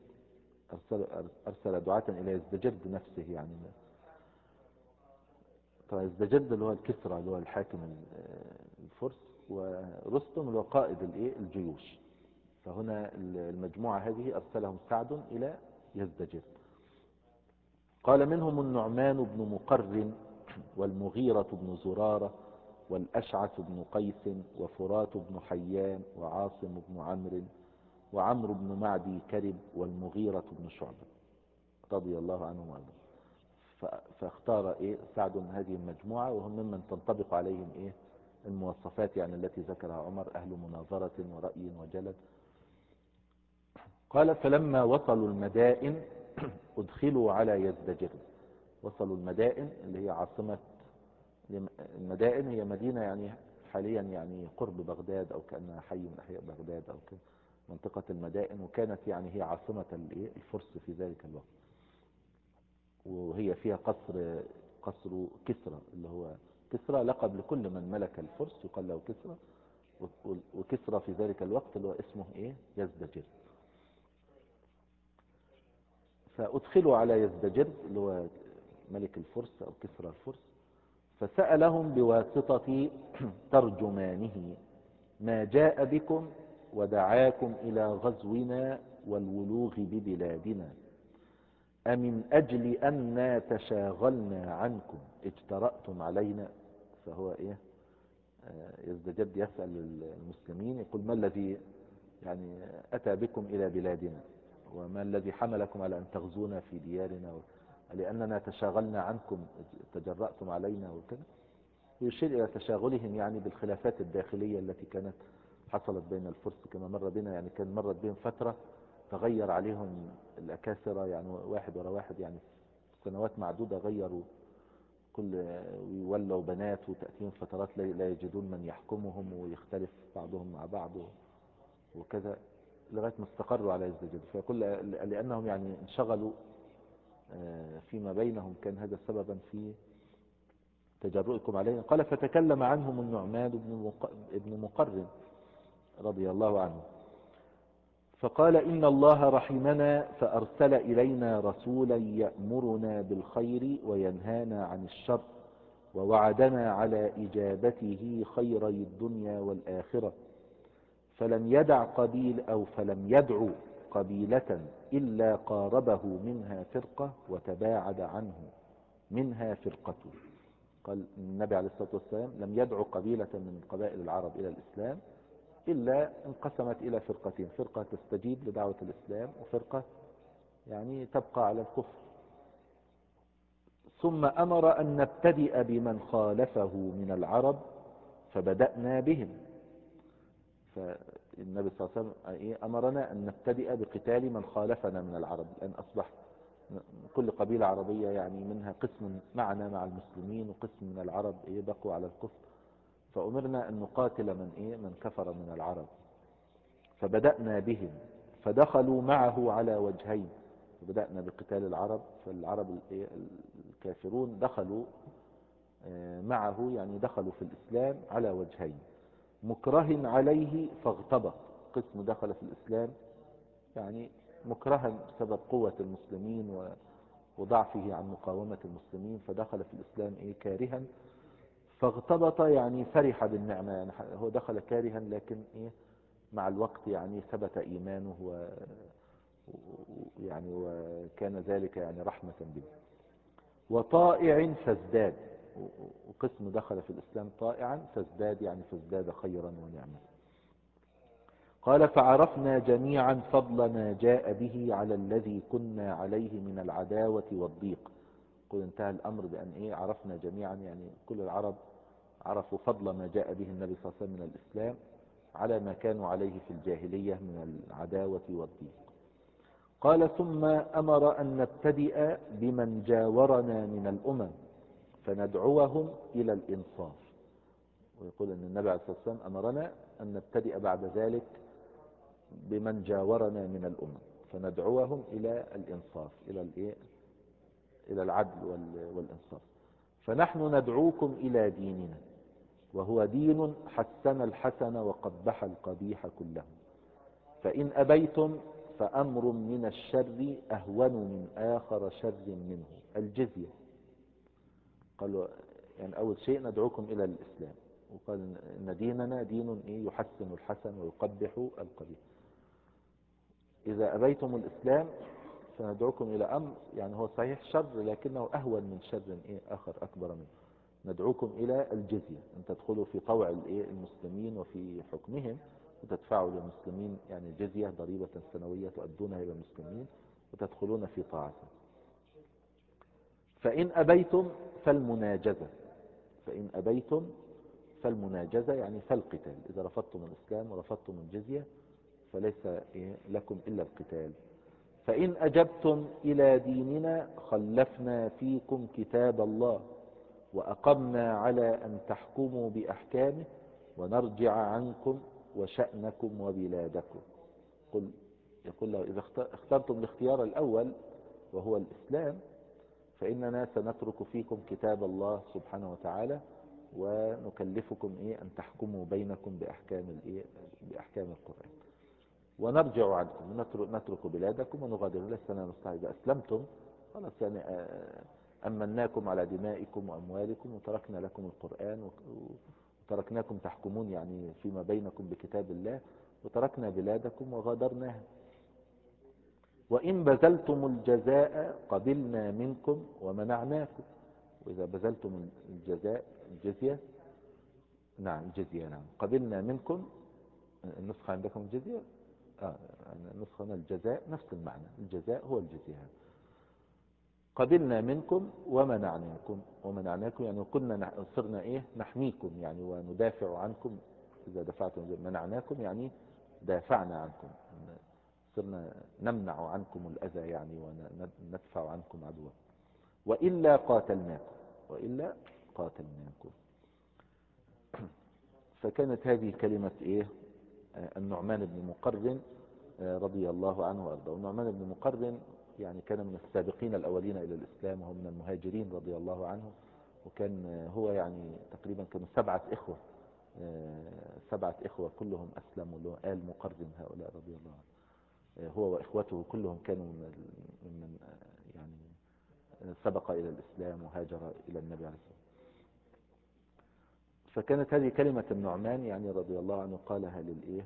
أرسل دعاة إلى يزدجرد نفسه، يعني طبعا يزدجرد اللي هو الكسرى اللي هو الحاكم الفرس، ورستم اللي هو قائد الجيوش. فهنا المجموعة هذه أرسلهم سعد إلى يزدجرد. قال منهم النعمان بن مقرن والمغيرة بن زرارة والأشعث بن قيس وفرات بن حيان وعاصم بن عمرو وعمرو بن معدي كرب والمغيرة بن شعبة رضي الله عنهم وارضاهم. فاختار سعد هذه المجموعة، وهم ممن تنطبق عليهم المواصفات يعني التي ذكرها عمر، أهل مناظرة ورأي وجلد. قال فلما وصلوا المدائن ادخلوا على يزدجرد. وصلوا المدائن اللي هي عاصمة المدائن، هي مدينة يعني حاليا يعني قرب بغداد أو كأنها حي من أحياء بغداد أو كده، منطقة المدائن، وكانت يعني هي عاصمة الفرس في ذلك الوقت، وهي فيها قصر كسرى، اللي هو كسرى لقب لكل من ملك الفرس يقال له كسرى، وكسرى في ذلك الوقت اللي هو اسمه يزدجرد. فأدخلوا على يزدجرد اللي هو ملك الفرس أو كسرى الفرس، فسألهم بواسطة ترجمانه ما جاء بكم ودعاكم إلى غزونا والولوغ ببلادنا، أمن أجل أننا تشاغلنا عنكم اجترأتم علينا. فهو يزدجرد يسأل المسلمين يقول ما الذي يعني أتى بكم إلى بلادنا، وما الذي حملكم على أن تغزونا في ديارنا، لأننا تشاغلنا عنكم تجرأتم علينا وكذا. ويشير إلى تشاغلهم يعني بالخلافات الداخلية التي كانت حصلت بين الفرس كما مر بنا، يعني كان مرت بهم فترة تغير عليهم الأكاسرة، يعني واحد ورا واحد، يعني سنوات معدودة غيروا ويولوا بنات، وتأتيهم فترات لا يجدون من يحكمهم ويختلف بعضهم مع بعض وكذا لغاية ما استقروا على يزدجرد. فكل لأنهم يعني انشغلوا فيما بينهم كان هذا سببا في تجرؤكم علينا. قال فتكلم عنهم النعمان بن مقرن رضي الله عنه فقال إن الله رحمنا فأرسل إلينا رسولا يأمرنا بالخير وينهانا عن الشر ووعدنا على إجابته خيري الدنيا والآخرة، فلم يدع قبيلة إلا قاربه منها فرقة وتباعد عنه منها فرقته. قال النبي عليه الصلاة والسلام لم يدعو قبيلة من قبائل العرب إلى الإسلام إلا انقسمت إلى فرقتين، فرقة تستجيب لدعوة الإسلام وفرقة يعني تبقى على الكفر. ثم أمر أن نبتدئ بمن خالفه من العرب فبدأنا بهم. فالنبي صلى الله عليه وسلم أمرنا أن نبتدئ بقتال من خالفنا من العرب، لأن أصبح كل قبيلة عربية يعني منها قسم معنا مع المسلمين وقسم من العرب بقوا على الكفر، فأمرنا أن نقاتل من كفر من العرب. فبدأنا بهم فدخلوا معه على وجهين، بدأنا بقتال العرب، فالعرب الكافرون دخلوا معه يعني دخلوا في الإسلام على وجهين، مكره عليه فاغتبط، قسم دخل في الإسلام يعني مكرها بسبب قوة المسلمين وضعفه عن مقاومة المسلمين، فدخل في الإسلام كارها، فاغتبط يعني فرح بالنعمة، يعني هو دخل كارها لكن مع الوقت يعني ثبت إيمانه يعني وكان ذلك يعني رحمة به. وطائع فازداد، وقسم دخل في الإسلام طائعا فازداد يعني فازداد خيرا ونعمة. قال فعرفنا جميعا فضل ما جاء به على الذي كنا عليه من العداوة والضيق. قل انتهى الأمر بأن عرفنا جميعا يعني كل العرب عرفوا فضل ما جاء به النبي صلى الله عليه وسلم من الإسلام على ما كانوا عليه في الجاهلية من العداوة والضيق. قال ثم أمر أن نبتدئ بمن جاورنا من الأمم فندعوهم إلى الإنصاف. ويقول أن النبي عليه الصلاة والسلام أمرنا أن نبتدئ بعد ذلك بمن جاورنا من الأمم فندعوهم إلى الإنصاف، إلى العدل والإنصاف. فنحن ندعوكم إلى ديننا وهو دين حسن الحسن وقبح القبيح كله، فإن أبيتم فأمر من الشر أهون من آخر شر منه الجزية. قالوا يعني أول شيء ندعوكم إلى الإسلام، وقال إن ديننا دين يحسن الحسن ويقبح القبيح. إذا أبيتم الإسلام فندعوكم إلى أمر يعني هو صحيح شر لكنه أهون من شر آخر أكبر منه. ندعوكم إلى الجزية، أن تدخلوا في طوع المسلمين وفي حكمهم وتدفعوا للمسلمين يعني جزية ضريبة سنوية تؤدونها إلى المسلمين وتدخلون في طاعتهم. فإن أبيتم فالمناجزة، فإن أبيتم فالمناجزة يعني فالقتال. إذا رفضتم الإسلام ورفضتم الجزية فليس لكم إلا القتال. فإن أجبتم إلى ديننا خلفنا فيكم كتاب الله وأقمنا على أن تحكموا بأحكامه ونرجع عنكم وشأنكم وبلادكم. يقول له إذا اخترتم الاختيار الأول وهو الإسلام فإننا سنترك فيكم كتاب الله سبحانه وتعالى ونكلفكم أن تحكموا بينكم بأحكام القرآن ونرجع عنكم نترك بلادكم ونغادر. لسنا نستعيد إذا أسلمتم خلاص يعني أمناكم على دمائكم وأموالكم وتركنا لكم القرآن وتركناكم تحكمون يعني فيما بينكم بكتاب الله وتركنا بلادكم وغادرناها. وإن بذلتم الجزاء قبلنا منكم ومنعناكم. وإذا بذلتم الجزية نعم الجزية نعم قبلنا منكم. النسخة عندكم الجزية نسخنا الجزاء نفس المعنى، الجزاء هو الجزية. قبلنا منكم ومنعناكم يعني كنا صرنا نحميكم يعني وندافع عنكم. إذا دفعتم منعناكم يعني دافعنا عنكم، صرنا نمنع عنكم الأذى يعني وندفع عنكم عدوا. وإلا قاتلناكم. فكانت هذه كلمة النعمان بن مقرن رضي الله عنه وارضاه. النعمان بن مقرن يعني كان من السابقين الأولين إلى الإسلام وهو من المهاجرين رضي الله عنه، وكان هو يعني تقريبا كانوا 7 إخوة، 7 إخوة كلهم أسلموا له آل مقرن هؤلاء رضي الله عنه. هو وإخوته كلهم كانوا من يعني سبق إلى الإسلام وهاجر إلى النبي عليه الصلاة والسلام. فكانت هذه كلمة النعمان يعني رضي الله عنه قالها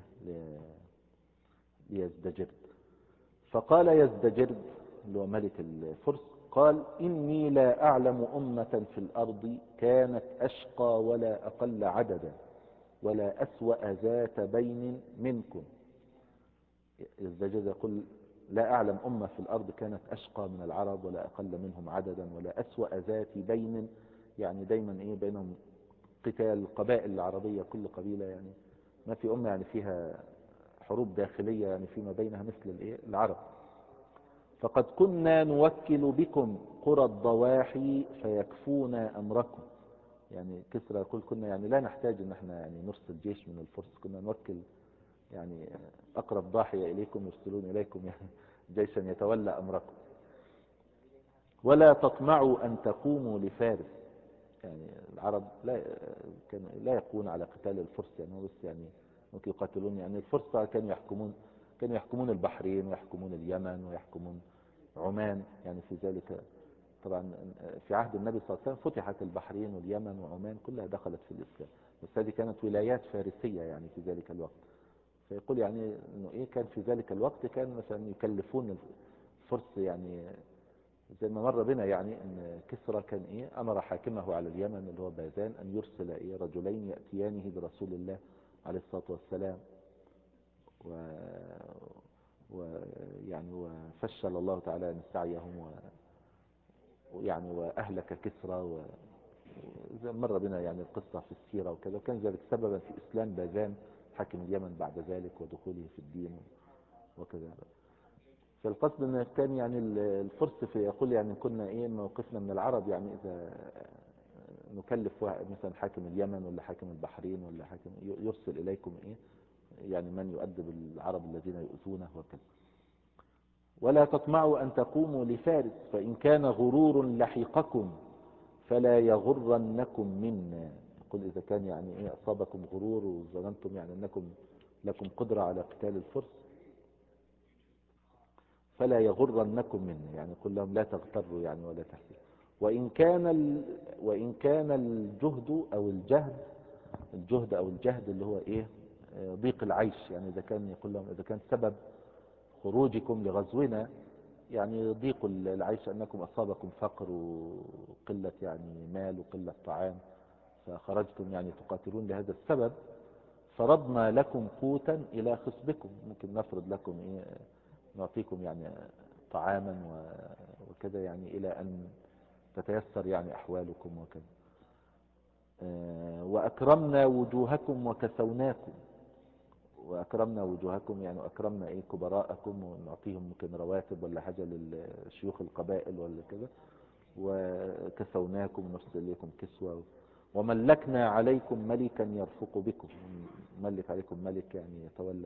ليزدجرد. فقال يزدجرد اللي هو ملك الفرس قال إني لا أعلم أمة في الأرض كانت أشقى ولا أقل عددا ولا أسوأ ذات بين منكم. يزدجرد يقول لا أعلم أمة في الأرض كانت أشقى من العرب ولا أقل منهم عددا ولا أسوأ ذات بين، يعني دايما بينهم قتال القبائل العربية كل قبيلة يعني ما في أمة يعني فيها حروب داخلية يعني فيما بينها مثل العرب. فقد كنا نوكل بكم قرى الضواحي فيكفونا أمركم. يعني كسرى يقول كنا يعني لا نحتاج ان احنا يعني نرسل جيش من الفرس، كنا نوكل يعني أقرب ضاحية إليكم يرسلون إليكم يعني جيشا يتولى أمركم. ولا تطمعوا أن تقوموا لفارس. يعني العرب لا يقوون على قتال الفرس، يعني هو بس يعني ممكن يقاتلون. يعني الفرس كانوا يحكمون البحرين ويحكمون اليمن ويحكمون عمان يعني في ذلك. طبعا في عهد النبي صلى الله عليه وسلم فتحت البحرين واليمن وعمان كلها دخلت في الإسلام، بس هذه كانت ولايات فارسية يعني في ذلك الوقت. فيقول يعني انه كان في ذلك الوقت كان مثلا يكلفون الفرس يعني زي ما مر بنا يعني ان كسرى كان امر حاكمه على اليمن اللي هو باذان ان يرسل رجلين ياتيانه برسول الله عليه الصلاه والسلام. ويعني وفشل الله تعالى يعني سعيهم ويعني واهلك كسرى زي مر بنا يعني القصه في السيره وكذا، وكان ذلك سببا في اسلام باذان حاكم اليمن بعد ذلك ودخوله في الدين وكذا. فالقصد ان كان يعني الفرس في يقول يعني كنا موقفنا من العرب يعني اذا نكلف واحد مثلا حاكم اليمن ولا حاكم البحرين ولا حاكم يرسل اليكم يعني من يؤدب العرب الذين يؤذونه وكذا. ولا تطمعوا ان تقوموا لفارس فان كان غرور لحقكم فلا يغرنكم منا. يقول اذا كان يعني اصابكم غرور وظننتم يعني انكم لكم قدرة على قتال الفرس فلا يغرنكم منه، يعني قل لهم لا تغتروا يعني ولا تحسبوا. وإن كان الجهد أو الجهد اللي هو ضيق العيش، يعني إذا كان يقول لهم إذا كان سبب خروجكم لغزونا يعني ضيق العيش أنكم أصابكم فقر وقلة يعني مال وقلة طعام فخرجتم يعني تقاتلون لهذا السبب فرضنا لكم قوتا إلى خصبكم، ممكن نفرض لكم نعطيكم يعني طعاما وكذا يعني إلى أن تتيسر يعني أحوالكم وكذا. وأكرمنا وجوهكم وكسوناكم. وأكرمنا وجوهكم يعني أكرمنا كبراءكم ونعطيهم ممكن رواتب ولا حاجة للشيوخ القبائل ولا كذا. وكسوناكم نرسل إليكم كسوة. وملكنا عليكم ملكا يرفق بكم، ملك عليكم ملك يعني يتولى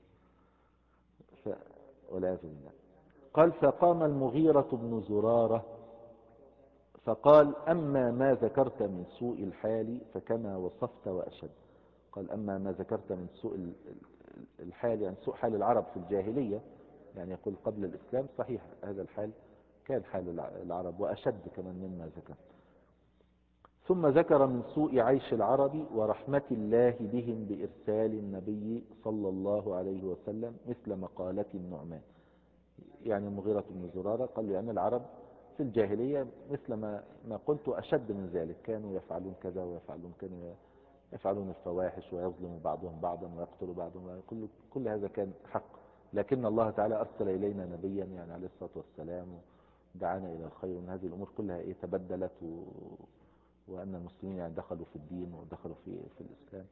والعياذ بالله. قال فقام المغيرة بن زرارة فقال أما ما ذكرت من سوء الحال فكما وصفت وأشد. قال أما ما ذكرت من سوء الحال يعني سوء حال العرب في الجاهلية، يعني يقول قبل الإسلام صحيح هذا الحال كان حال العرب وأشد كمان مما ذكر. ثم ذكر من سوء عيش العرب ورحمة الله بهم بإرسال النبي صلى الله عليه وسلم مثل مقالة النعمان. يعني المغيرة بن زرارة قال له يعني العرب في الجاهلية مثل ما قلت أشد من ذلك، كانوا يفعلون كذا ويفعلون كانوا يفعلون الفواحش ويظلم بعضهم بعضا ويقتل بعضهم، كل هذا كان حق. لكن الله تعالى أرسل إلينا نبيا يعني عليه الصلاة والسلام ودعانا إلى الخير، ومن هذه الأمور كلها تبدلت وأن المسلمين يعني دخلوا في الدين ودخلوا في الإسلام.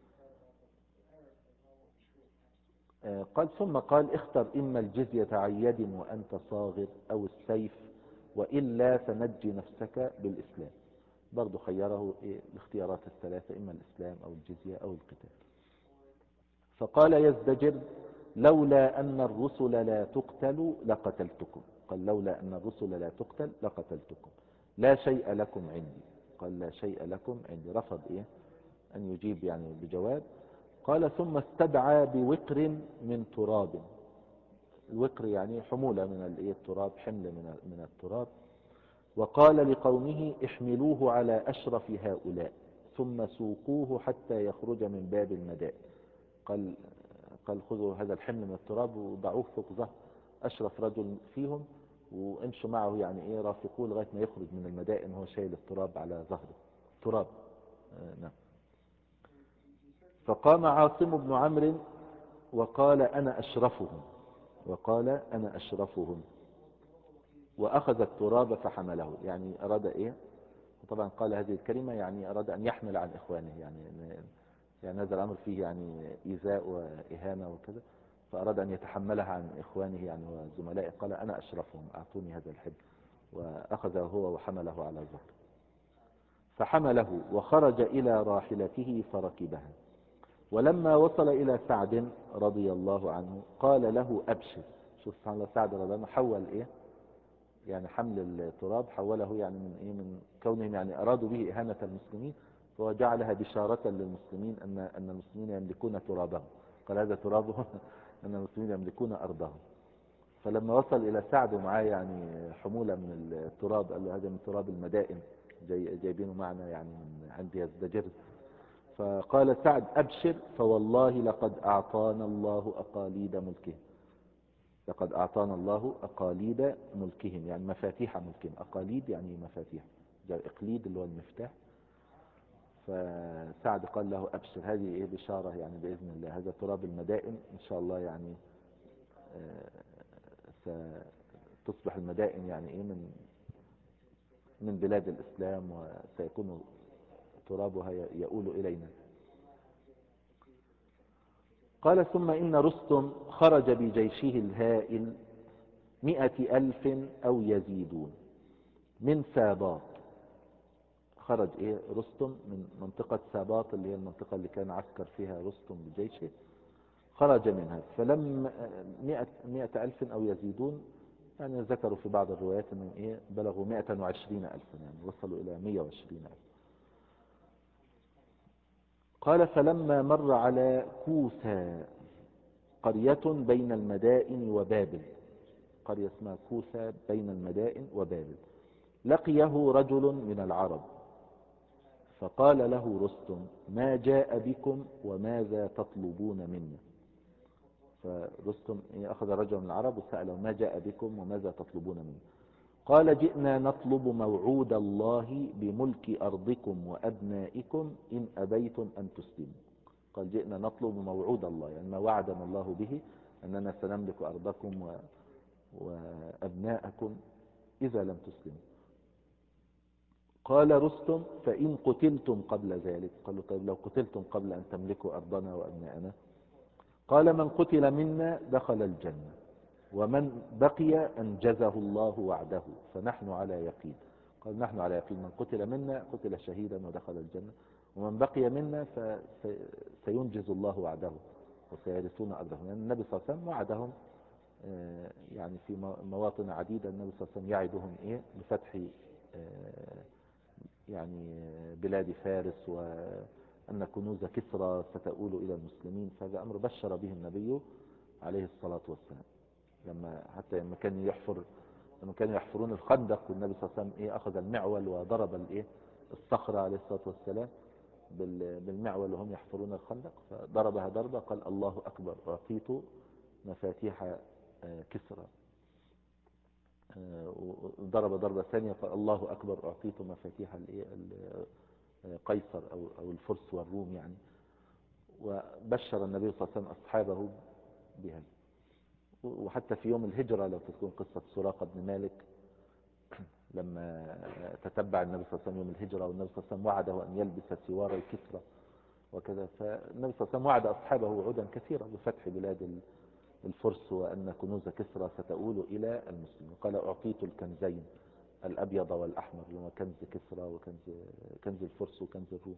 قال ثم قال اختر إما الجزية عن يد وأنت صاغر أو السيف وإلا فنجي نفسك بالإسلام. برضو خيره الاختيارات الثلاثة إما الإسلام أو الجزية أو القتال. فقال يزدجر لولا أن الرسل لا تقتل لقتلتكم. قال لولا أن الرسل لا تقتل لقتلتكم لا شيء لكم عندي. قال لا شيء لكم عندي، رفض أن يجيب يعني بجواب. قال ثم استدعى بوقر من تراب. الوقر يعني حمولة من التراب، حمل من التراب. وقال لقومه احملوه على أشرف هؤلاء ثم سوقوه حتى يخرج من باب المدائن. قال خذوا هذا الحمل من التراب وضعوه فوق ظهر أشرف رجل فيهم، وامشوا معه يعني رافقوه لغاية ما يخرج من المدائن وهو شايل التراب على ظهره. تراب. نعم. فقام عاصم بن عمرو وقال أنا أشرفهم، وأخذ التراب فحمله. يعني أراد طبعا قال هذه الكلمة يعني أراد أن يحمل عن إخوانه، يعني هذا الأمر فيه يعني إيذاء وإهانة وكذا، فأراد أن يتحملها عن إخوانه يعني وزملائه. قال أنا أشرفهم، أعطوني هذا الحب، وأخذه هو وحمله على ظهره. فحمله وخرج إلى راحلته فركبها. ولما وصل إلى سعد رضي الله عنه قال له أبشر. شوف سبحان الله، سعد رضي الله عنه حول يعني حمل التراب حوله يعني من كونهم يعني أرادوا به إهانة المسلمين، فهو جعلها بشارة للمسلمين أن المسلمين يملكون ترابهم. قال هذا ترابهم أن المسلمين يملكون أرضهم. فلما وصل إلى سعد ومعاه يعني حمولة من التراب، قال له هذا من تراب المدائن، جايبينه معنا يعني من عند يزدجر. فقال سعد أبشر فوالله لقد أعطانا الله أقاليد ملكه. لقد أعطانا الله أقاليد ملكهم، يعني مفاتيح ملكهم. أقاليد يعني مفاتيح، إقليد اللي هو المفتاح. فسعد قال له أبشر، هذه بشارة يعني بإذن الله، هذا تراب المدائن إن شاء الله يعني ستصبح المدائن يعني من بلاد الإسلام، وسيكون ترابها يؤول إلينا. قال ثم إن رستم خرج بجيشه الهائل 100,000 أو يزيدون من ساباط. خرج رستم من منطقة ساباط اللي هي المنطقة اللي كان عسكر فيها رستم بجيشه، خرج منها. فلم 100,000 أو يزيدون، يعني ذكروا في بعض الروايات أنهم بلغوا 120,000، يعني وصلوا إلى 120,000. قال فلما مر على كوثا، قرية بين المدائن وبابل، قرية اسمها كوثا بين المدائن وبابل، لقيه رجل من العرب فقال له رستم ما جاء بكم وماذا تطلبون منا. فرستم أخذ رجل من العرب وسأله ما جاء بكم وماذا تطلبون منا. قال جئنا نطلب موعود الله بملك أرضكم وأبنائكم إن أبيتم أن تسلموا. قال جئنا نطلب موعود الله، يعني ما وعدنا الله به أننا سنملك أرضكم وأبناءكم إذا لم تسلموا. قال رستم فإن قتلتم قبل ذلك. قالوا طيب لو قتلتم قبل أن تملكوا أرضنا وأبناءنا. قال من قتل منا دخل الجنة ومن بقي أنجزه الله وعده فنحن على يقين. قال نحن على يقين، من قتل منا قتل شهيدا ودخل الجنة، ومن بقي منا فسينجز الله وعده وسيرثون أرضهم. يعني النبي صلى الله عليه وسلم وعدهم يعني في مواطن عديدة النبي صلى الله عليه وسلم يعدهم بفتح يعني بلاد فارس، وأن كنوز كسرى ستؤول إلى المسلمين. فهذا أمر بشر به النبي عليه الصلاة والسلام. حتى لما كانوا يحفرون الخندق والنبي صلى الله عليه وسلم أخذ المعول وضرب الصخرة عليه الصلاة والسلام بالمعول وهم يحفرون الخندق، فضربها ضربة قال الله أكبر أعطيت مفاتيح كسرى. وضرب ضربة ثانية قال الله أكبر أعطيت مفاتيح قيصر أو الفرس والروم يعني. وبشر النبي صلى الله عليه وسلم أصحابه بهذا. وحتى في يوم الهجرة لو تكون قصة سراقة بن مالك، لما تتبع النبي صلى الله عليه وسلم يوم الهجرة والنبي صلى الله عليه وسلم وعده أن يلبس سوار الكسرى وكذا، فالنبي صلى الله عليه وسلم وعد أصحابه وعودا كثيرة بفتح بلاد الفرس وأن كنوز كسرى ستؤول إلى المسلمين. قال أعطيت الكنزين الأبيض والأحمر، اللي هو كنز كسرى وكنز الفرس وكنز الروم.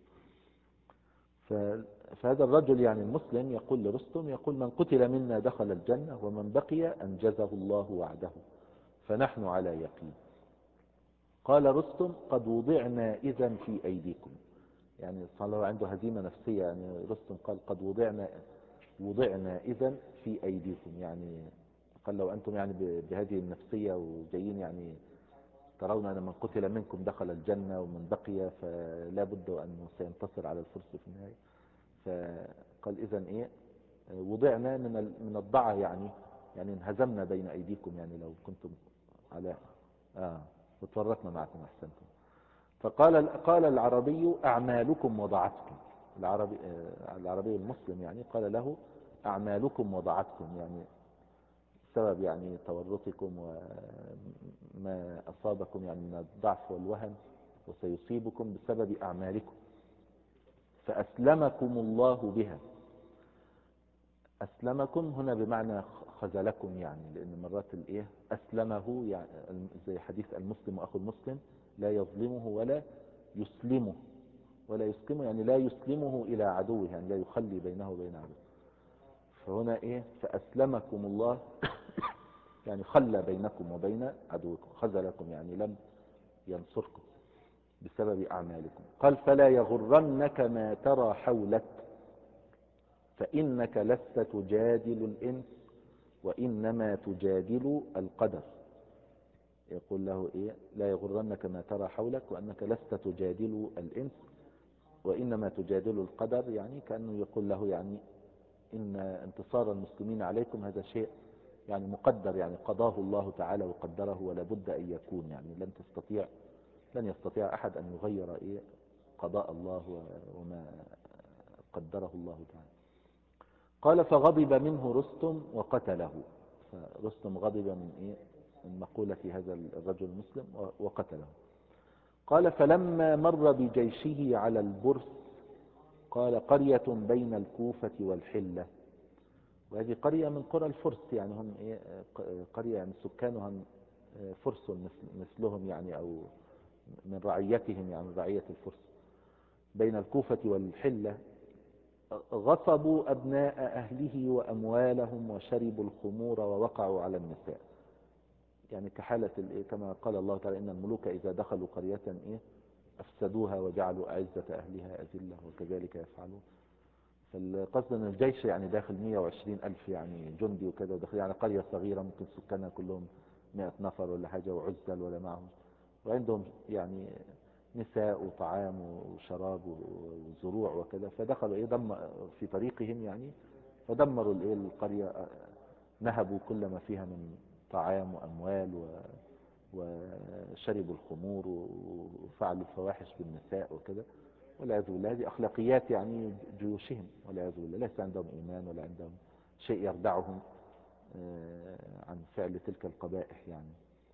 فهذا الرجل يعني المسلم يقول لرستم، يقول من قتل منا دخل الجنة ومن بقي أنجزه الله وعده فنحن على يقين. قال رستم قد وضعنا إذن في أيديكم. يعني صلى الله عنده هزيمة نفسية. يعني رستم قال قد وضعنا إذن في أيديكم، يعني قال لو أنتم يعني بهذه النفسية وجايين يعني ترون أن من قتل منكم دخل الجنة ومن بقي فلا بد أنه سينتصر على الفرس في النهاية. فقال إذن إيه، وضعنا من الضعة يعني انهزمنا بين أيديكم، يعني لو كنتم على وتورطنا معكم أحسنتم. قال العربي أعمالكم وضعتكم. العربي المسلم يعني قال له أعمالكم وضعتكم، يعني سبب يعني تورطكم وما أصابكم يعني من الضعف والوهن وسيصيبكم بسبب أعمالكم، فأسلمكم الله بها. أسلمكم هنا بمعنى خذلكم، يعني لأن مرات الإيه أسلمه يعني زي حديث المسلم أخو المسلم لا يظلمه ولا يسلمه، يعني لا يسلمه إلى عدوه، يعني لا يخلي بينه وبين عدوه. فهنا إيه فأسلمكم الله يعني خلى بينكم وبين عدوكم، خذلكم يعني لم ينصركم بسبب أعمالكم. قال فلا يغرنك ما ترى حولك فإنك لست تجادل الإنس وإنما تجادل القدر. يقول له إيه لا يغرنك ما ترى حولك وأنك لست تجادل الإنس وإنما تجادل القدر، يعني كأنه يقول له يعني إن انتصار المسلمين عليكم هذا شيء يعني مقدر، يعني قضاه الله تعالى وقدره ولا بد أن يكون، يعني لن يستطيع أحد أن يغير إيه قضاء الله وما قدره الله تعالى. قال فغضب منه رستم وقتله. فرستم غضب من إيه من مقولة هذا الرجل المسلم وقتله. قال فلما مر بجيشه على البرس قال قرية بين الكوفة والحلة، وهذه قرية من قرى الفرس، يعني هم إيه قرية يعني سكانهم فرس مثلهم يعني أو من رعيتهم، يعني من رعية الفرس بين الكوفة والحلة. غصبوا أبناء أهله وأموالهم وشربوا الخمور ووقعوا على النساء، يعني كحالة كما قال الله تعالى إن الملوك إذا دخلوا قرية أفسدوها وجعلوا أعزة أهلها أذلة وكذلك يفعلون. فالقصد أن الجيش يعني داخل 120 ألف يعني جندي وكذا، وداخل يعني قرية صغيرة ممكن سكانها كلهم 100 نفر ولا حاجة وعزل ولا معهم، وعندهم يعني نساء وطعام وشراب وزروع وكذا. فدخلوا في طريقهم يعني فدمروا القرية، نهبوا كل ما فيها من طعام وأموال وشربوا الخمور وفعلوا الفواحش بالنساء وكذا، والعياذ بالله. هذه أخلاقيات يعني جيوشهم والعياذ بالله، ليس عندهم إيمان ولا عندهم شيء يردعهم عن فعل تلك القبائح يعني.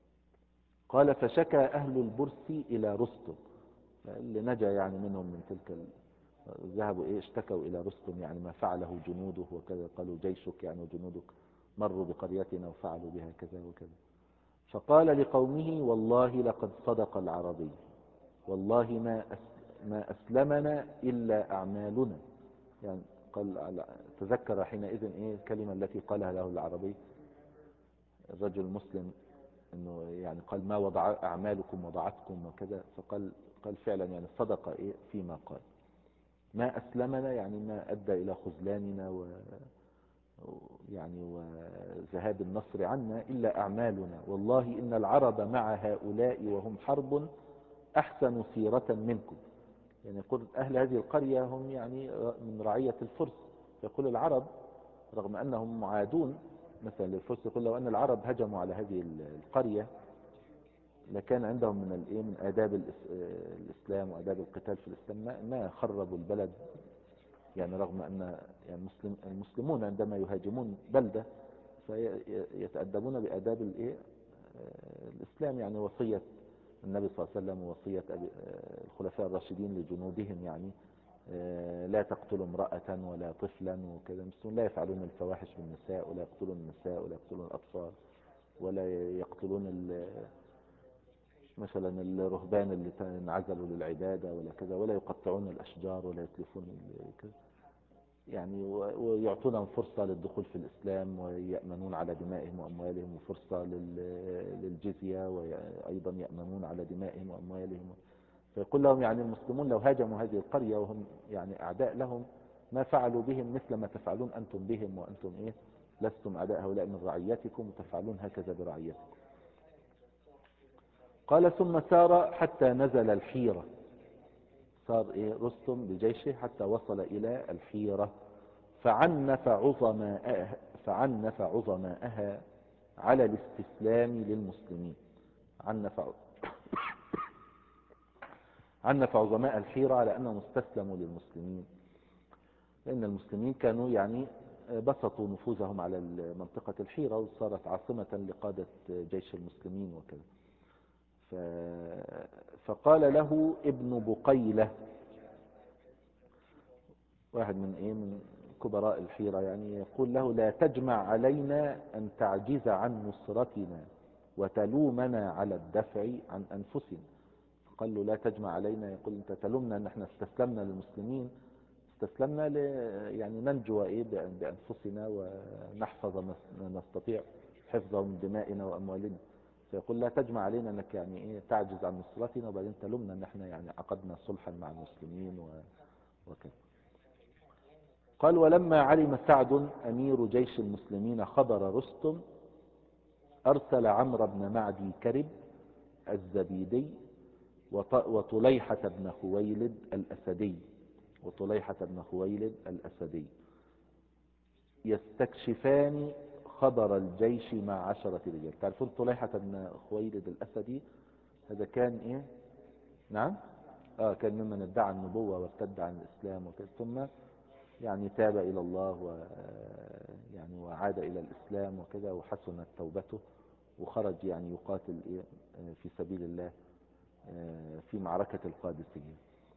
قال فشكى أهل البرس إلى رستم، اللي نجا يعني منهم من تلك ذهبوا اشتكوا إلى رستم يعني ما فعله جنوده وكذا. قالوا جيشك يعني وجنودك مروا بقريتنا وفعلوا بها كذا وكذا. فقال لقومه والله لقد صدق العربي، والله ما أسلمنا إلا أعمالنا. يعني قال تذكر حينئذ الكلمة التي قالها له العربي الرجل المسلم انه يعني قال ما وضع اعمالكم وضعتكم وكذا. قال فعلا يعني صدق فيما قال، ما اسلمنا يعني ما ادى الى خذلاننا يعني وذهاب النصر عنا الا اعمالنا، والله ان العرب مع هؤلاء وهم حرب احسن سيرة منكم. يعني يقول اهل هذه القرية هم يعني من رعية الفرس، يقول العرب رغم انهم معادون مثلا للفرس، يقول لو ان العرب هجموا على هذه القرية لكان عندهم من آداب الإسلام وآداب القتال في الإسلام ما خربوا البلد. يعني رغم أن يعني المسلمون عندما يهاجمون بلدة فيتأدبون بآداب الإسلام، يعني وصية النبي صلى الله عليه وسلم ووصية الخلفاء الراشدين لجنودهم، يعني لا تقتلوا امرأة ولا طفلا وكذا. المسلمون لا يفعلون الفواحش بالنساء ولا يقتلون النساء ولا يقتلون الأطفال ولا يقتلون مثلا الرهبان اللي انعزلوا للعبادة ولا كذا، ولا يقطعون الأشجار ولا يتلفون كذا يعني، ويعطونهم فرصة للدخول في الإسلام ويأمنون على دمائهم وأموالهم، وفرصة للجزية وأيضا يأمنون على دمائهم وأموالهم. فيقول لهم يعني المسلمون لو هاجموا هذه القرية وهم يعني أعداء لهم ما فعلوا بهم مثل ما تفعلون أنتم بهم وأنتم لستم أعداء هؤلاء من رعيتكم وتفعلون هكذا برعيتكم. قال ثم سار حتى نزل الحيرة. صار إيه رستم بجيشه حتى وصل إلى الحيرة، فعنف عظماءها على الاستسلام للمسلمين. عنف عنف عظماء الحيرة على أنهم استسلموا للمسلمين، لأن المسلمين كانوا يعني بسطوا نفوذهم على منطقة الحيرة، وصارت عاصمة لقادة جيش المسلمين وكذا. فقال له ابن بقيلة، واحد من كبراء الحيرة يعني، يقول له لا تجمع علينا أن تعجز عن نصرتنا وتلومنا على الدفع عن أنفسنا. قال له لا تجمع علينا، يقول انت تلومنا ان احنا استسلمنا للمسلمين، استسلمنا يعني ننجو بأنفسنا ونحفظ ما نستطيع حفظه من دمائنا وأموالنا. فيقول لا تجمع علينا انك يعني تعجز عن نصرتنا وبعدين تلومنا ان احنا يعني عقدنا صلحا مع المسلمين وكذا. قال ولما علم سعد أمير جيش المسلمين خبر رستم أرسل عمرو بن معدي كرب الزبيدي وطليحة بن خويلد الأسدي يستكشفان خبر الجيش مع 10 رجال. تعرفون طليحة بن خويلد الأسدي هذا كان ايه؟ نعم، كان ممن ادعى النبوة وارتد عن الإسلام وكذا، ثم يعني تاب إلى الله يعني وعاد إلى الإسلام وكذا، وحسنت توبته وخرج يعني يقاتل في سبيل الله في معركة القادسية.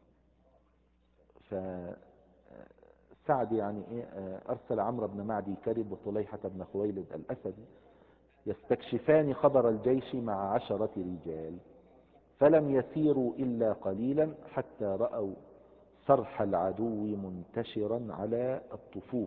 فسعد يعني أرسل عمرو بن معدي كرب وطليحة بن خويلد الأسدي يستكشفان خبر الجيش مع 10 رجال، فلم يسيروا إلا قليلا حتى رأوا صرح العدو منتشرا على الطفوف،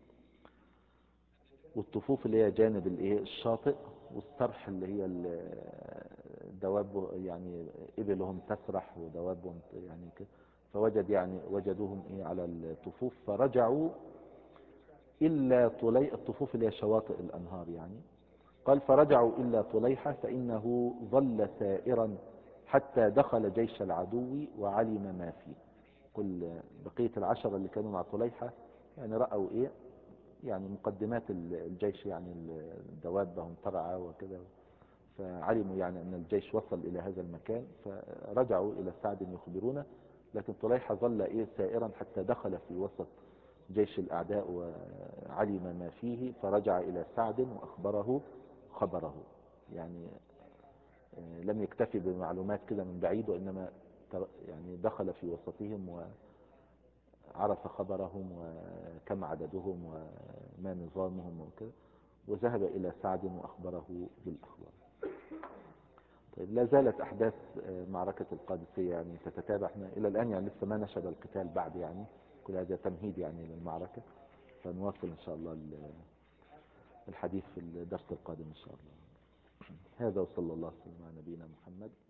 والطفوف اللي هي جانب الشاطئ، والصرح اللي هي الدواب يعني إبلهم تسرح ودوابهم يعني كده. وجدوهم على الطفوف، فرجعوا إلا الطفوف اللي هي شواطئ الأنهار يعني. قال فرجعوا إلا طليحة فإنه ظل سائرا حتى دخل جيش العدو وعلم ما فيه. كل بقية ال10 اللي كانوا مع طليحة يعني رأوا يعني مقدمات الجيش، يعني الدواب هم ترعى وكذا، فعلموا يعني أن الجيش وصل إلى هذا المكان، فرجعوا إلى سعد يخبرونه. لكن طليحة ظل سائرا حتى دخل في وسط جيش الأعداء وعلم ما فيه، فرجع إلى سعد وأخبره خبره. يعني لم يكتفي بمعلومات كده من بعيد، وإنما يعني دخل في وسطهم وعرف خبرهم وكم عددهم وما نظامهم وكذا، وذهب إلى سعد وأخبره بالأخبار. طيب، لا زالت أحداث معركة القادسية يعني تتتابع. احنا إلى الآن يعني لسه ما نشب القتال بعد، يعني كل هذا تمهيد يعني للمعركة، فنواصل إن شاء الله الحديث في الدرس القادم إن شاء الله. هذا وصلى الله وسلم على نبينا محمد.